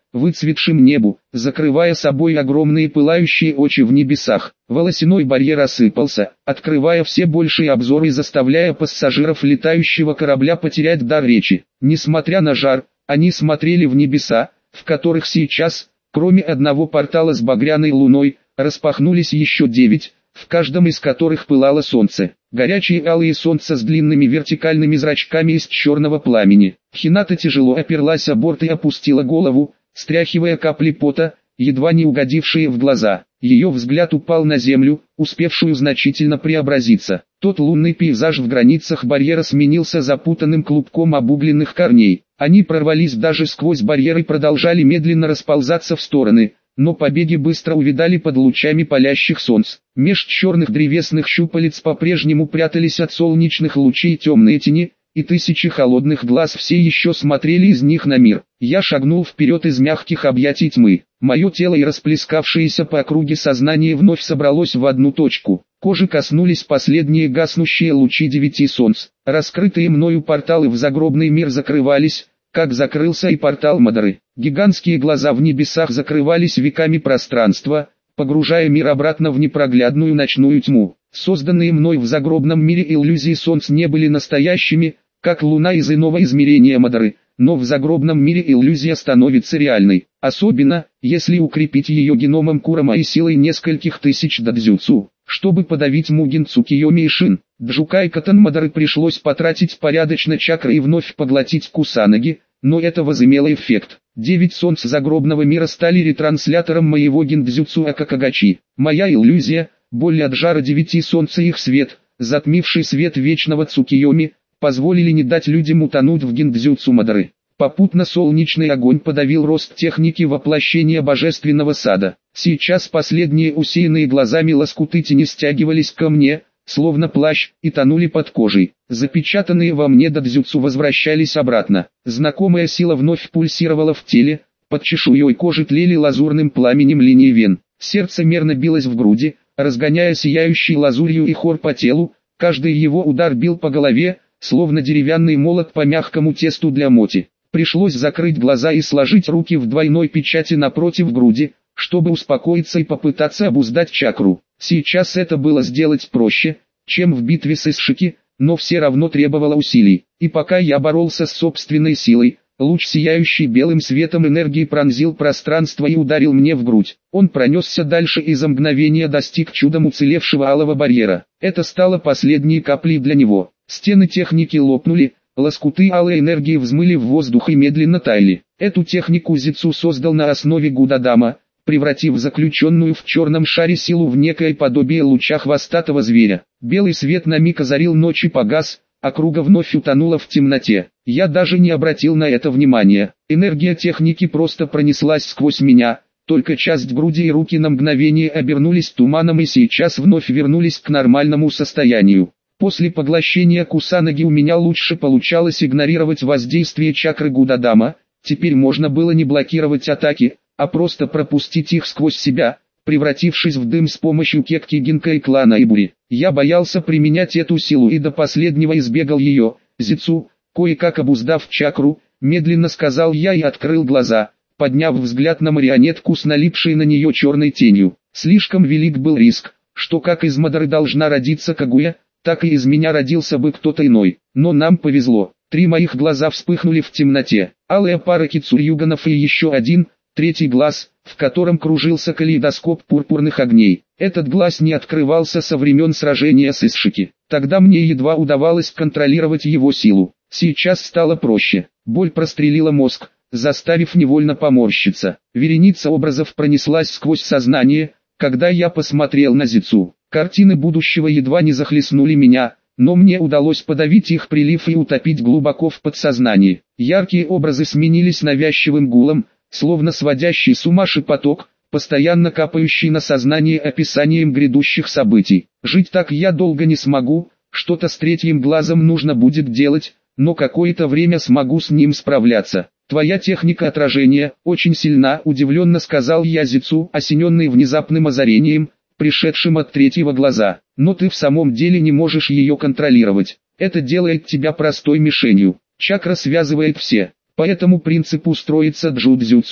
выцветшим небу, закрывая собой огромные пылающие очи в небесах. Волосяной барьер осыпался, открывая все большие обзоры и заставляя пассажиров летающего корабля потерять дар речи. Несмотря на жар, они смотрели в небеса, в которых сейчас, кроме одного портала с багряной луной, распахнулись еще девять, в каждом из которых пылало солнце. Горячие алые солнца с длинными вертикальными зрачками из черного пламени. Хината тяжело оперлась о борт и опустила голову, стряхивая капли пота, едва не угодившие в глаза. Ее взгляд упал на землю, успевшую значительно преобразиться. Тот лунный пейзаж в границах барьера сменился запутанным клубком обугленных корней. Они прорвались даже сквозь барьер и продолжали медленно расползаться в стороны, но побеги быстро увидали под лучами палящих солнц. Меж черных древесных щупалец по-прежнему прятались от солнечных лучей темные тени, и тысячи холодных глаз все еще смотрели из них на мир. Я шагнул вперед из мягких объятий тьмы. Мое тело и расплескавшееся по округе сознание вновь собралось в одну точку. Кожи коснулись последние гаснущие лучи девяти солнц. Раскрытые мною порталы в загробный мир закрывались, как закрылся и портал Мадары. Гигантские глаза в небесах закрывались веками пространства, погружая мир обратно в непроглядную ночную тьму. Созданные мной в загробном мире иллюзии солнц не были настоящими, как луна из иного измерения Мадары, но в загробном мире иллюзия становится реальной, особенно, если укрепить ее геномом Курама и силой нескольких тысяч дадзюцу. Чтобы подавить Мугин Цукиоми и Шин, Джукай Катан Мадары пришлось потратить порядочно чакры и вновь поглотить Кусанаги, но это возымело эффект. Девять солнц загробного мира стали ретранслятором моего гиндзюцу Акакагачи. Моя иллюзия, боль от жара девяти солнц и их свет, затмивший свет вечного Цукиоми, позволили не дать людям утонуть в гиндзюцу Мадары. Попутно солнечный огонь подавил рост техники воплощения божественного сада. Сейчас последние усеянные глазами лоскуты тени стягивались ко мне, словно плащ, и тонули под кожей. Запечатанные во мне дадзюцу возвращались обратно. Знакомая сила вновь пульсировала в теле, под чешуей кожи тлели лазурным пламенем линии вен. Сердце мерно билось в груди, разгоняя сияющей лазурью и хор по телу, каждый его удар бил по голове, словно деревянный молот по мягкому тесту для моти. Пришлось закрыть глаза и сложить руки в двойной печати напротив груди, чтобы успокоиться и попытаться обуздать чакру. Сейчас это было сделать проще, чем в битве с Исшики, но все равно требовало усилий. И пока я боролся с собственной силой, луч, сияющий белым светом энергии, пронзил пространство и ударил мне в грудь. Он пронесся дальше и за мгновение достиг чудом уцелевшего алого барьера. Это стало последней каплей для него. Стены техники лопнули, лоскуты алой энергии взмыли в воздух и медленно таяли. Эту технику Зицу создал на основе Гудадама, превратив заключенную в черном шаре силу в некое подобие луча хвостатого зверя. Белый свет на миг озарил ночь и погас, округа вновь утонула в темноте. Я даже не обратил на это внимания. Энергия техники просто пронеслась сквозь меня, только часть груди и руки на мгновение обернулись туманом и сейчас вновь вернулись к нормальному состоянию. После поглощения Кусанаги у меня лучше получалось игнорировать воздействие чакры Гудадама, теперь можно было не блокировать атаки, а просто пропустить их сквозь себя, превратившись в дым с помощью кекки Гинка и клана Ибури. Я боялся применять эту силу и до последнего избегал ее. Зицу, кое-как обуздав чакру, медленно сказал я и открыл глаза, подняв взгляд на марионетку с налипшей на нее черной тенью. Слишком велик был риск, что как из Мадары должна родиться Кагуя, так и из меня родился бы кто-то иной. Но нам повезло. Три моих глаза вспыхнули в темноте. Алая пара кицурюганов и еще один, третий глаз, в котором кружился калейдоскоп пурпурных огней. Этот глаз не открывался со времен сражения с Исшики. Тогда мне едва удавалось контролировать его силу. Сейчас стало проще. Боль прострелила мозг, заставив невольно поморщиться. Вереница образов пронеслась сквозь сознание, когда я посмотрел на Зицу. Картины будущего едва не захлестнули меня, но мне удалось подавить их прилив и утопить глубоко в подсознании. Яркие образы сменились навязчивым гулом, словно сводящий с ума шепоток, постоянно капающий на сознание описанием грядущих событий. Жить так я долго не смогу, что-то с третьим глазом нужно будет делать, но какое-то время смогу с ним справляться. Твоя техника отражения очень сильна, удивленно сказал я Зицу, осененный внезапным озарением, пришедшим от третьего глаза. Но ты в самом деле не можешь ее контролировать. Это делает тебя простой мишенью. Чакра связывает все. По этому принципу строится джудзюцу,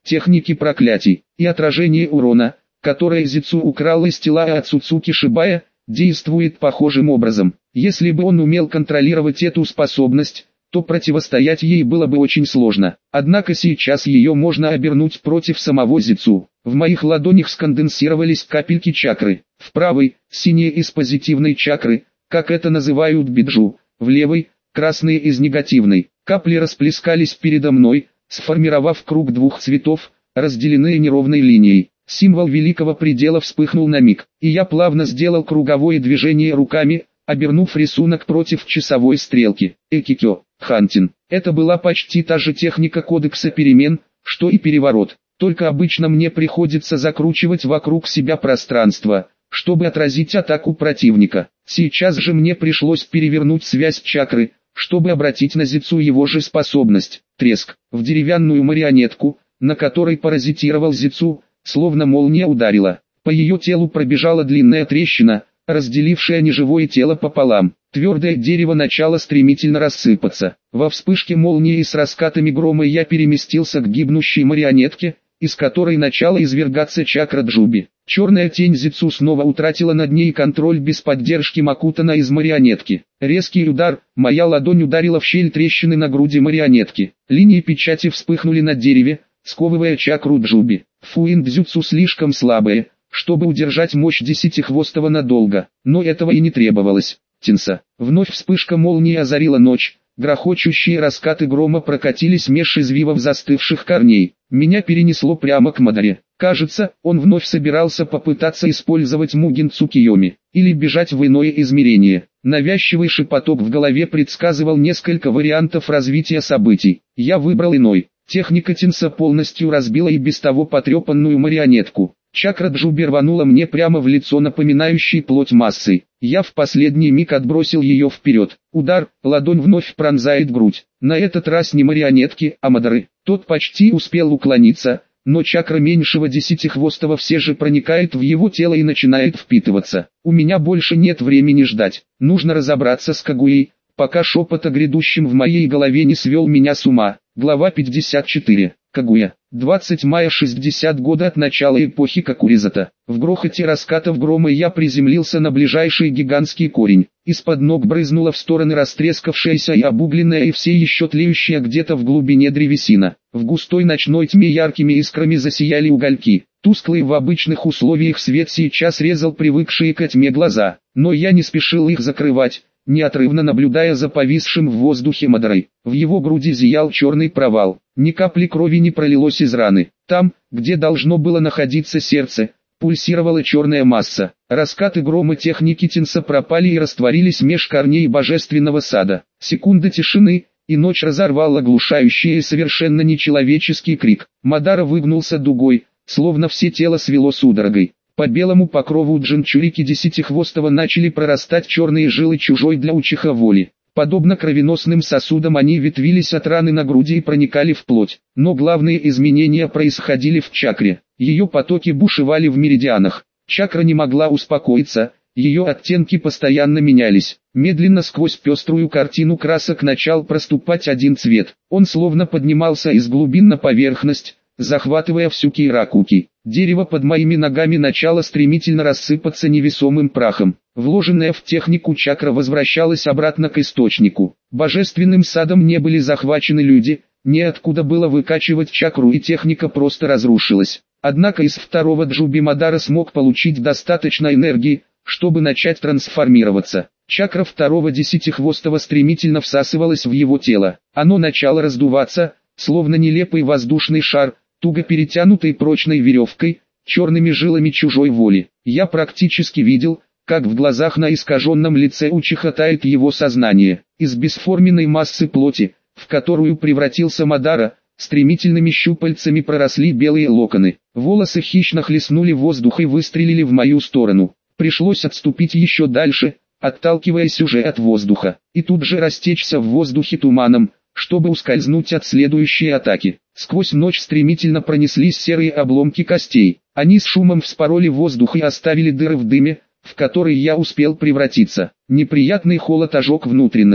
техники проклятий и отражение урона, которое Зицу украл из тела Ацуцуки Шибая, действует похожим образом. Если бы он умел контролировать эту способность, то противостоять ей было бы очень сложно. Однако сейчас ее можно обернуть против самого Зицу. В моих ладонях сконденсировались капельки чакры. В правой – синие из позитивной чакры, как это называют биджу, в левой – красные из негативной. Капли расплескались передо мной, сформировав круг двух цветов, разделенные неровной линией. Символ великого предела вспыхнул на миг, и я плавно сделал круговое движение руками, обернув рисунок против часовой стрелки. Экикё, Хантин. Это была почти та же техника кодекса перемен, что и переворот. Только обычно мне приходится закручивать вокруг себя пространство, чтобы отразить атаку противника. Сейчас же мне пришлось перевернуть связь чакры, чтобы обратить на Зицу его же способность. Треск. В деревянную марионетку, на которой паразитировал Зицу, словно молния ударила. По ее телу пробежала длинная трещина, разделившая неживое тело пополам. Твердое дерево начало стремительно рассыпаться. Во вспышке молнии и с раскатами грома я переместился к гибнущей марионетке, из которой начала извергаться чакра Джуби. Черная тень Зицу снова утратила над ней контроль без поддержки Макутана из марионетки. Резкий удар, моя ладонь ударила в щель трещины на груди марионетки. Линии печати вспыхнули на дереве, сковывая чакру Джуби. Фуиндзюцу слишком слабое, чтобы удержать мощь Десятихвостого надолго, но этого и не требовалось. Тинса. Вновь вспышка молнии озарила ночь, грохочущие раскаты грома прокатились меж извивов застывших корней. Меня перенесло прямо к Мадаре. Кажется, он вновь собирался попытаться использовать Муген Цукиоми, или бежать в иное измерение. Навязчивый шепоток в голове предсказывал несколько вариантов развития событий. Я выбрал иной. Техника Тинса полностью разбила и без того потрепанную марионетку. Чакра Джуби рванула мне прямо в лицо, напоминающей плоть массой. Я в последний миг отбросил ее вперед. Удар, ладонь вновь пронзает грудь. На этот раз не марионетки, а Мадары. Тот почти успел уклониться, но чакра меньшего Десятихвостого все же проникает в его тело и начинает впитываться. У меня больше нет времени ждать. Нужно разобраться с Кагуей, пока шепот о грядущем в моей голове не свел меня с ума. Глава пятьдесят четыре. Кагуя. двадцатого мая шестидесятого года от начала эпохи Какуризата. В грохоте раскатов грома я приземлился на ближайший гигантский корень. Из-под ног брызнула в стороны растрескавшаяся и обугленная и все еще тлеющая где-то в глубине древесина. В густой ночной тьме яркими искрами засияли угольки. Тусклый в обычных условиях свет сейчас резал привыкшие к тьме глаза, но я не спешил их закрывать, неотрывно наблюдая за повисшим в воздухе Мадарой. В его груди зиял черный провал. Ни капли крови не пролилось из раны. Там, где должно было находиться сердце, пульсировала черная масса. Раскаты грома техники Тинса пропали и растворились меж корней божественного сада. Секунда тишины, и ночь разорвал оглушающий и совершенно нечеловеческий крик. Мадара выгнулся дугой, словно все тело свело судорогой. По белому покрову джинчурики Десятихвостого начали прорастать черные жилы чужой для учиха воли. Подобно кровеносным сосудам они ветвились от раны на груди и проникали в плоть. Но главные изменения происходили в чакре. Ее потоки бушевали в меридианах. Чакра не могла успокоиться, ее оттенки постоянно менялись. Медленно сквозь пеструю картину красок начал проступать один цвет. Он словно поднимался из глубин на поверхность, захватывая всю Кейракуки. Дерево под моими ногами начало стремительно рассыпаться невесомым прахом. Вложенная в технику чакра возвращалась обратно к источнику. Божественным садом не были захвачены люди, неоткуда было выкачивать чакру, и техника просто разрушилась. Однако из второго Джуби Мадара смог получить достаточно энергии, чтобы начать трансформироваться. Чакра второго Десятихвостого стремительно всасывалась в его тело. Оно начало раздуваться, словно нелепый воздушный шар, туго перетянутый прочной веревкой, черными жилами чужой воли. Я практически видел, как в глазах на искаженном лице учиха тает его сознание. Из бесформенной массы плоти, в которую превратился Мадара, стремительными щупальцами проросли белые локоны. Волосы хищно хлестнули воздух и выстрелили в мою сторону. Пришлось отступить еще дальше, отталкиваясь уже от воздуха, и тут же растечься в воздухе туманом, чтобы ускользнуть от следующей атаки. Сквозь ночь стремительно пронеслись серые обломки костей. Они с шумом вспороли воздух и оставили дыры в дыме, в который я успел превратиться. Неприятный холод ожег внутренности.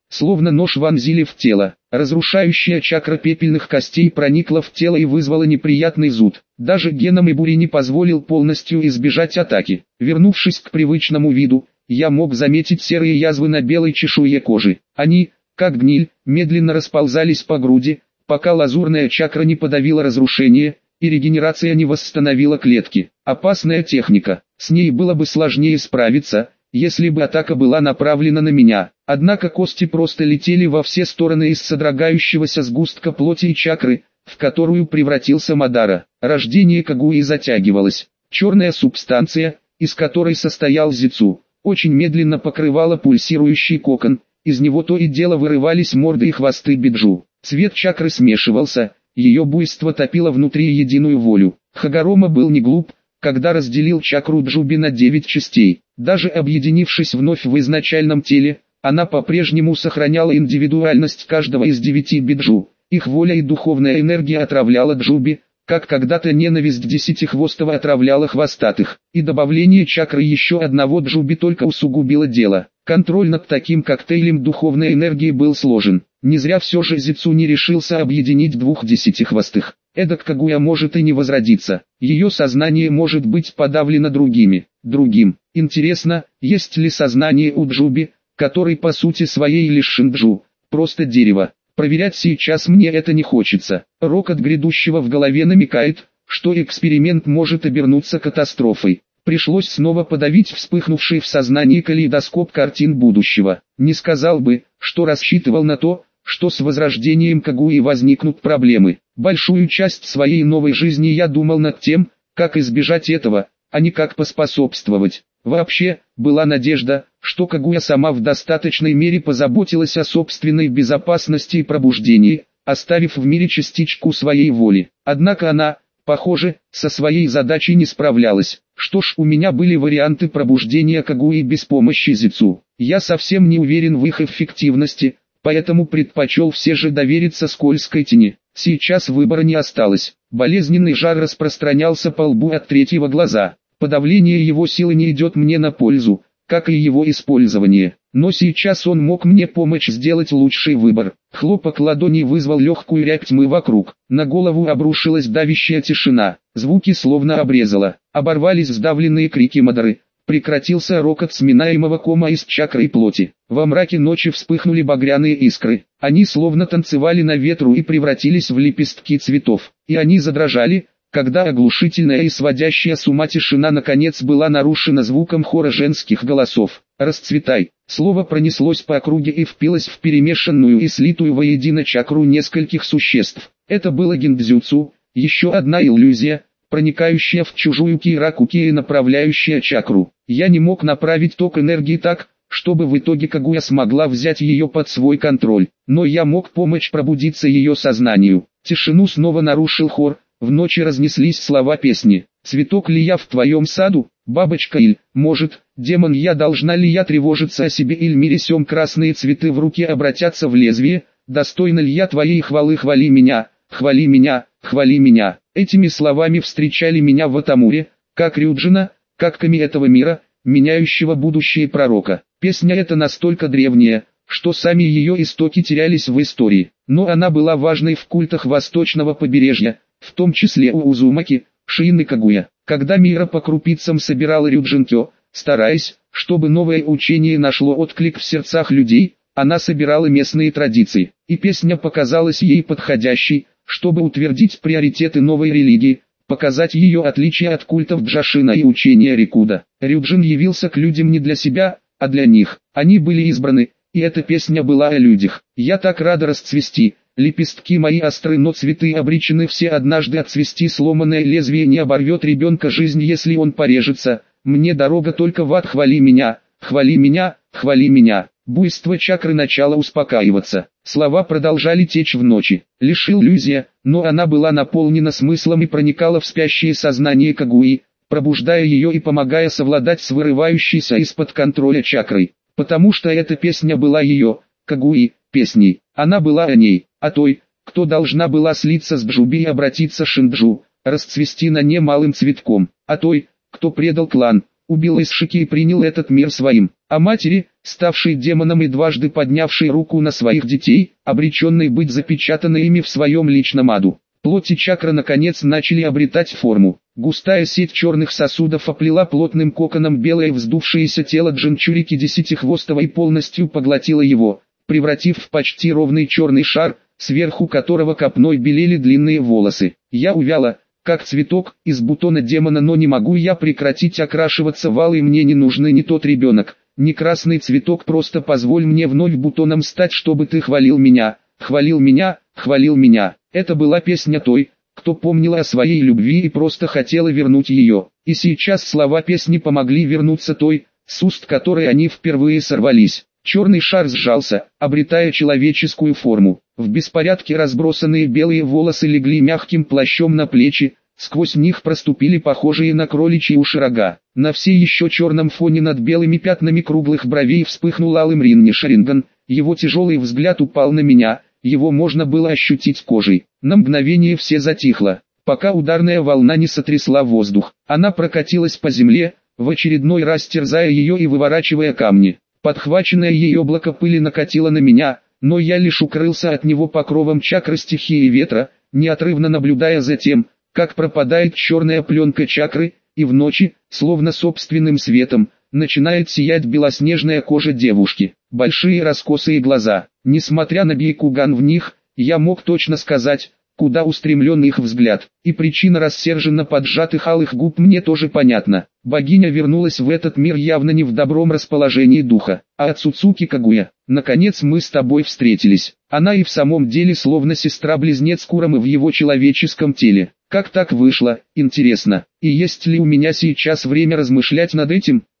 словно нож вонзили в тело. Разрушающая чакра пепельных костей проникла в тело и вызвала неприятный зуд. Даже геном Ибури не позволил полностью избежать атаки. Вернувшись к привычному виду, я мог заметить серые язвы на белой чешуе кожи. Они, как гниль, медленно расползались по груди, пока лазурная чакра не подавила разрушение, и регенерация не восстановила клетки. Опасная техника. С ней было бы сложнее справиться, если бы атака была направлена на меня. Однако кости просто летели во все стороны из содрогающегося сгустка плоти и чакры, в которую превратился Мадара. Рождение Кагуи затягивалось. Черная субстанция, из которой состоял Зицу, очень медленно покрывала пульсирующий кокон, из него то и дело вырывались морды и хвосты Биджу. Цвет чакры смешивался, ее буйство топило внутри единую волю. Хагорома был не глуп, когда разделил чакру Джуби на девять частей. Даже объединившись вновь в изначальном теле, она по-прежнему сохраняла индивидуальность каждого из девяти биджу. Их воля и духовная энергия отравляла Джуби, как когда-то ненависть десятихвостого отравляла хвостатых. И добавление чакры еще одного Джуби только усугубило дело. Контроль над таким коктейлем духовной энергии был сложен. Не зря все же Зицу не решился объединить двух десятихвостых. Эдак Кагуя может и не возродиться. Ее сознание может быть подавлено другими, другим. Интересно, есть ли сознание у Джуби, который по сути своей лишь шинджу, просто дерево. Проверять сейчас мне это не хочется. Рокот грядущего в голове намекает, что эксперимент может обернуться катастрофой. Пришлось снова подавить вспыхнувший в сознании калейдоскоп картин будущего. Не сказал бы, что рассчитывал на то, что с возрождением Кагуи возникнут проблемы. Большую часть своей новой жизни я думал над тем, как избежать этого, а не как поспособствовать. Вообще, была надежда, что Кагуя сама в достаточной мере позаботилась о собственной безопасности и пробуждении, оставив в мире частичку своей воли. Однако она, похоже, со своей задачей не справлялась. Что ж, у меня были варианты пробуждения Кагуи без помощи Зицу. Я совсем не уверен в их эффективности, поэтому предпочел все же довериться скользкой тени. Сейчас выбора не осталось. Болезненный жар распространялся по лбу от третьего глаза. Подавление его силы не идет мне на пользу, как и его использование. Но сейчас он мог мне помочь сделать лучший выбор. Хлопок ладоней вызвал легкую рябь тьмы вокруг. На голову обрушилась давящая тишина. Звуки словно обрезало. Оборвались сдавленные крики Мадары. Прекратился рокот сминаемого кома из чакры и плоти. Во мраке ночи вспыхнули багряные искры. Они словно танцевали на ветру и превратились в лепестки цветов. И они задрожали, когда оглушительная и сводящая с ума тишина наконец была нарушена звуком хора женских голосов. «Расцветай!» Слово пронеслось по округе и впилось в перемешанную и слитую воедино чакру нескольких существ. Это было гиндзюцу, еще одна иллюзия, проникающая в чужую кираку-ки и направляющая чакру. Я не мог направить ток энергии так, чтобы в итоге Кагуя смогла взять ее под свой контроль, но я мог помочь пробудиться ее сознанию. Тишину снова нарушил хор, в ночи разнеслись слова песни. «Цветок ли я в твоем саду, бабочка иль, может, демон я, должна ли я тревожиться о себе иль мире сём, красные цветы в руке обратятся в лезвие, достойна ли я твоей хвалы, хвали меня, хвали меня, хвали меня». Этими словами встречали меня в Атамуре, как Рюджина, как Ками этого мира, меняющего будущее пророка. Песня эта настолько древняя, что сами ее истоки терялись в истории, но она была важной в культах восточного побережья, в том числе у Узумаки, Шиин и Кагуя. Когда Мира по крупицам собирал Рюджинкё, стараясь, чтобы новое учение нашло отклик в сердцах людей, она собирала местные традиции, и песня показалась ей подходящей, чтобы утвердить приоритеты новой религии, показать ее отличие от культов Джашина и учения Рикуда. Рюджин явился к людям не для себя, а для них. Они были избраны, и эта песня была о людях. «Я так рада расцвести, лепестки мои остры, но цветы обречены все однажды отцвести, сломанное лезвие не оборвет ребенка жизнь, если он порежется, мне дорога только в ад, хвали меня, хвали меня, хвали меня». Буйство чакры начало успокаиваться. Слова продолжали течь в ночи. Лишь иллюзия, но она была наполнена смыслом и проникала в спящее сознание Кагуи, пробуждая ее и помогая совладать с вырывающейся из-под контроля чакрой. Потому что эта песня была ее, Кагуи, песней. Она была о ней, о той, кто должна была слиться с Джуби и обратиться Шинджу, расцвести на не малым цветком. О той, кто предал клан, убил Исшики и принял этот мир своим. О матери, ставшей демоном и дважды поднявшей руку на своих детей, обреченной быть запечатанной ими в своем личном аду. Плоть и чакра наконец начали обретать форму. Густая сеть черных сосудов оплела плотным коконом белое вздувшееся тело Джинчурики Десятихвостого и полностью поглотила его, превратив в почти ровный черный шар, сверху которого копной белели длинные волосы. Я увяла, как цветок, из бутона демона, но не могу я прекратить окрашиваться в алый, мне не нужны ни тот ребенок, ни красный цветок, просто позволь мне вновь бутоном стать, чтобы ты хвалил меня, хвалил меня, хвалил меня. Это была песня той, кто помнила о своей любви и просто хотела вернуть ее. И сейчас слова песни помогли вернуться той, с уст которой они впервые сорвались. Черный шар сжался, обретая человеческую форму. В беспорядке разбросанные белые волосы легли мягким плащом на плечи, сквозь них проступили похожие на кроличьи уши рога. На все еще черном фоне над белыми пятнами круглых бровей вспыхнул алым Ринни Шаринган, его тяжелый взгляд упал на меня, его можно было ощутить кожей. На мгновение все затихло, пока ударная волна не сотрясла воздух. Она прокатилась по земле, в очередной раз терзая ее и выворачивая камни. Подхваченное ей облако пыли накатило на меня, но я лишь укрылся от него покровом чакры стихии ветра, неотрывно наблюдая за тем, как пропадает черная пленка чакры, и в ночи, словно собственным светом, начинает сиять белоснежная кожа девушки. Большие раскосые глаза, несмотря на бейкуган в них, я мог точно сказать, куда устремлен их взгляд, и причина рассерженно поджатых алых губ мне тоже понятна. Богиня вернулась в этот мир явно не в добром расположении духа, а от Цуцуки Кагуя. Наконец мы с тобой встретились. Она и в самом деле словно сестра-близнец Курамы в его человеческом теле. Как так вышло, интересно, и есть ли у меня сейчас время размышлять над этим?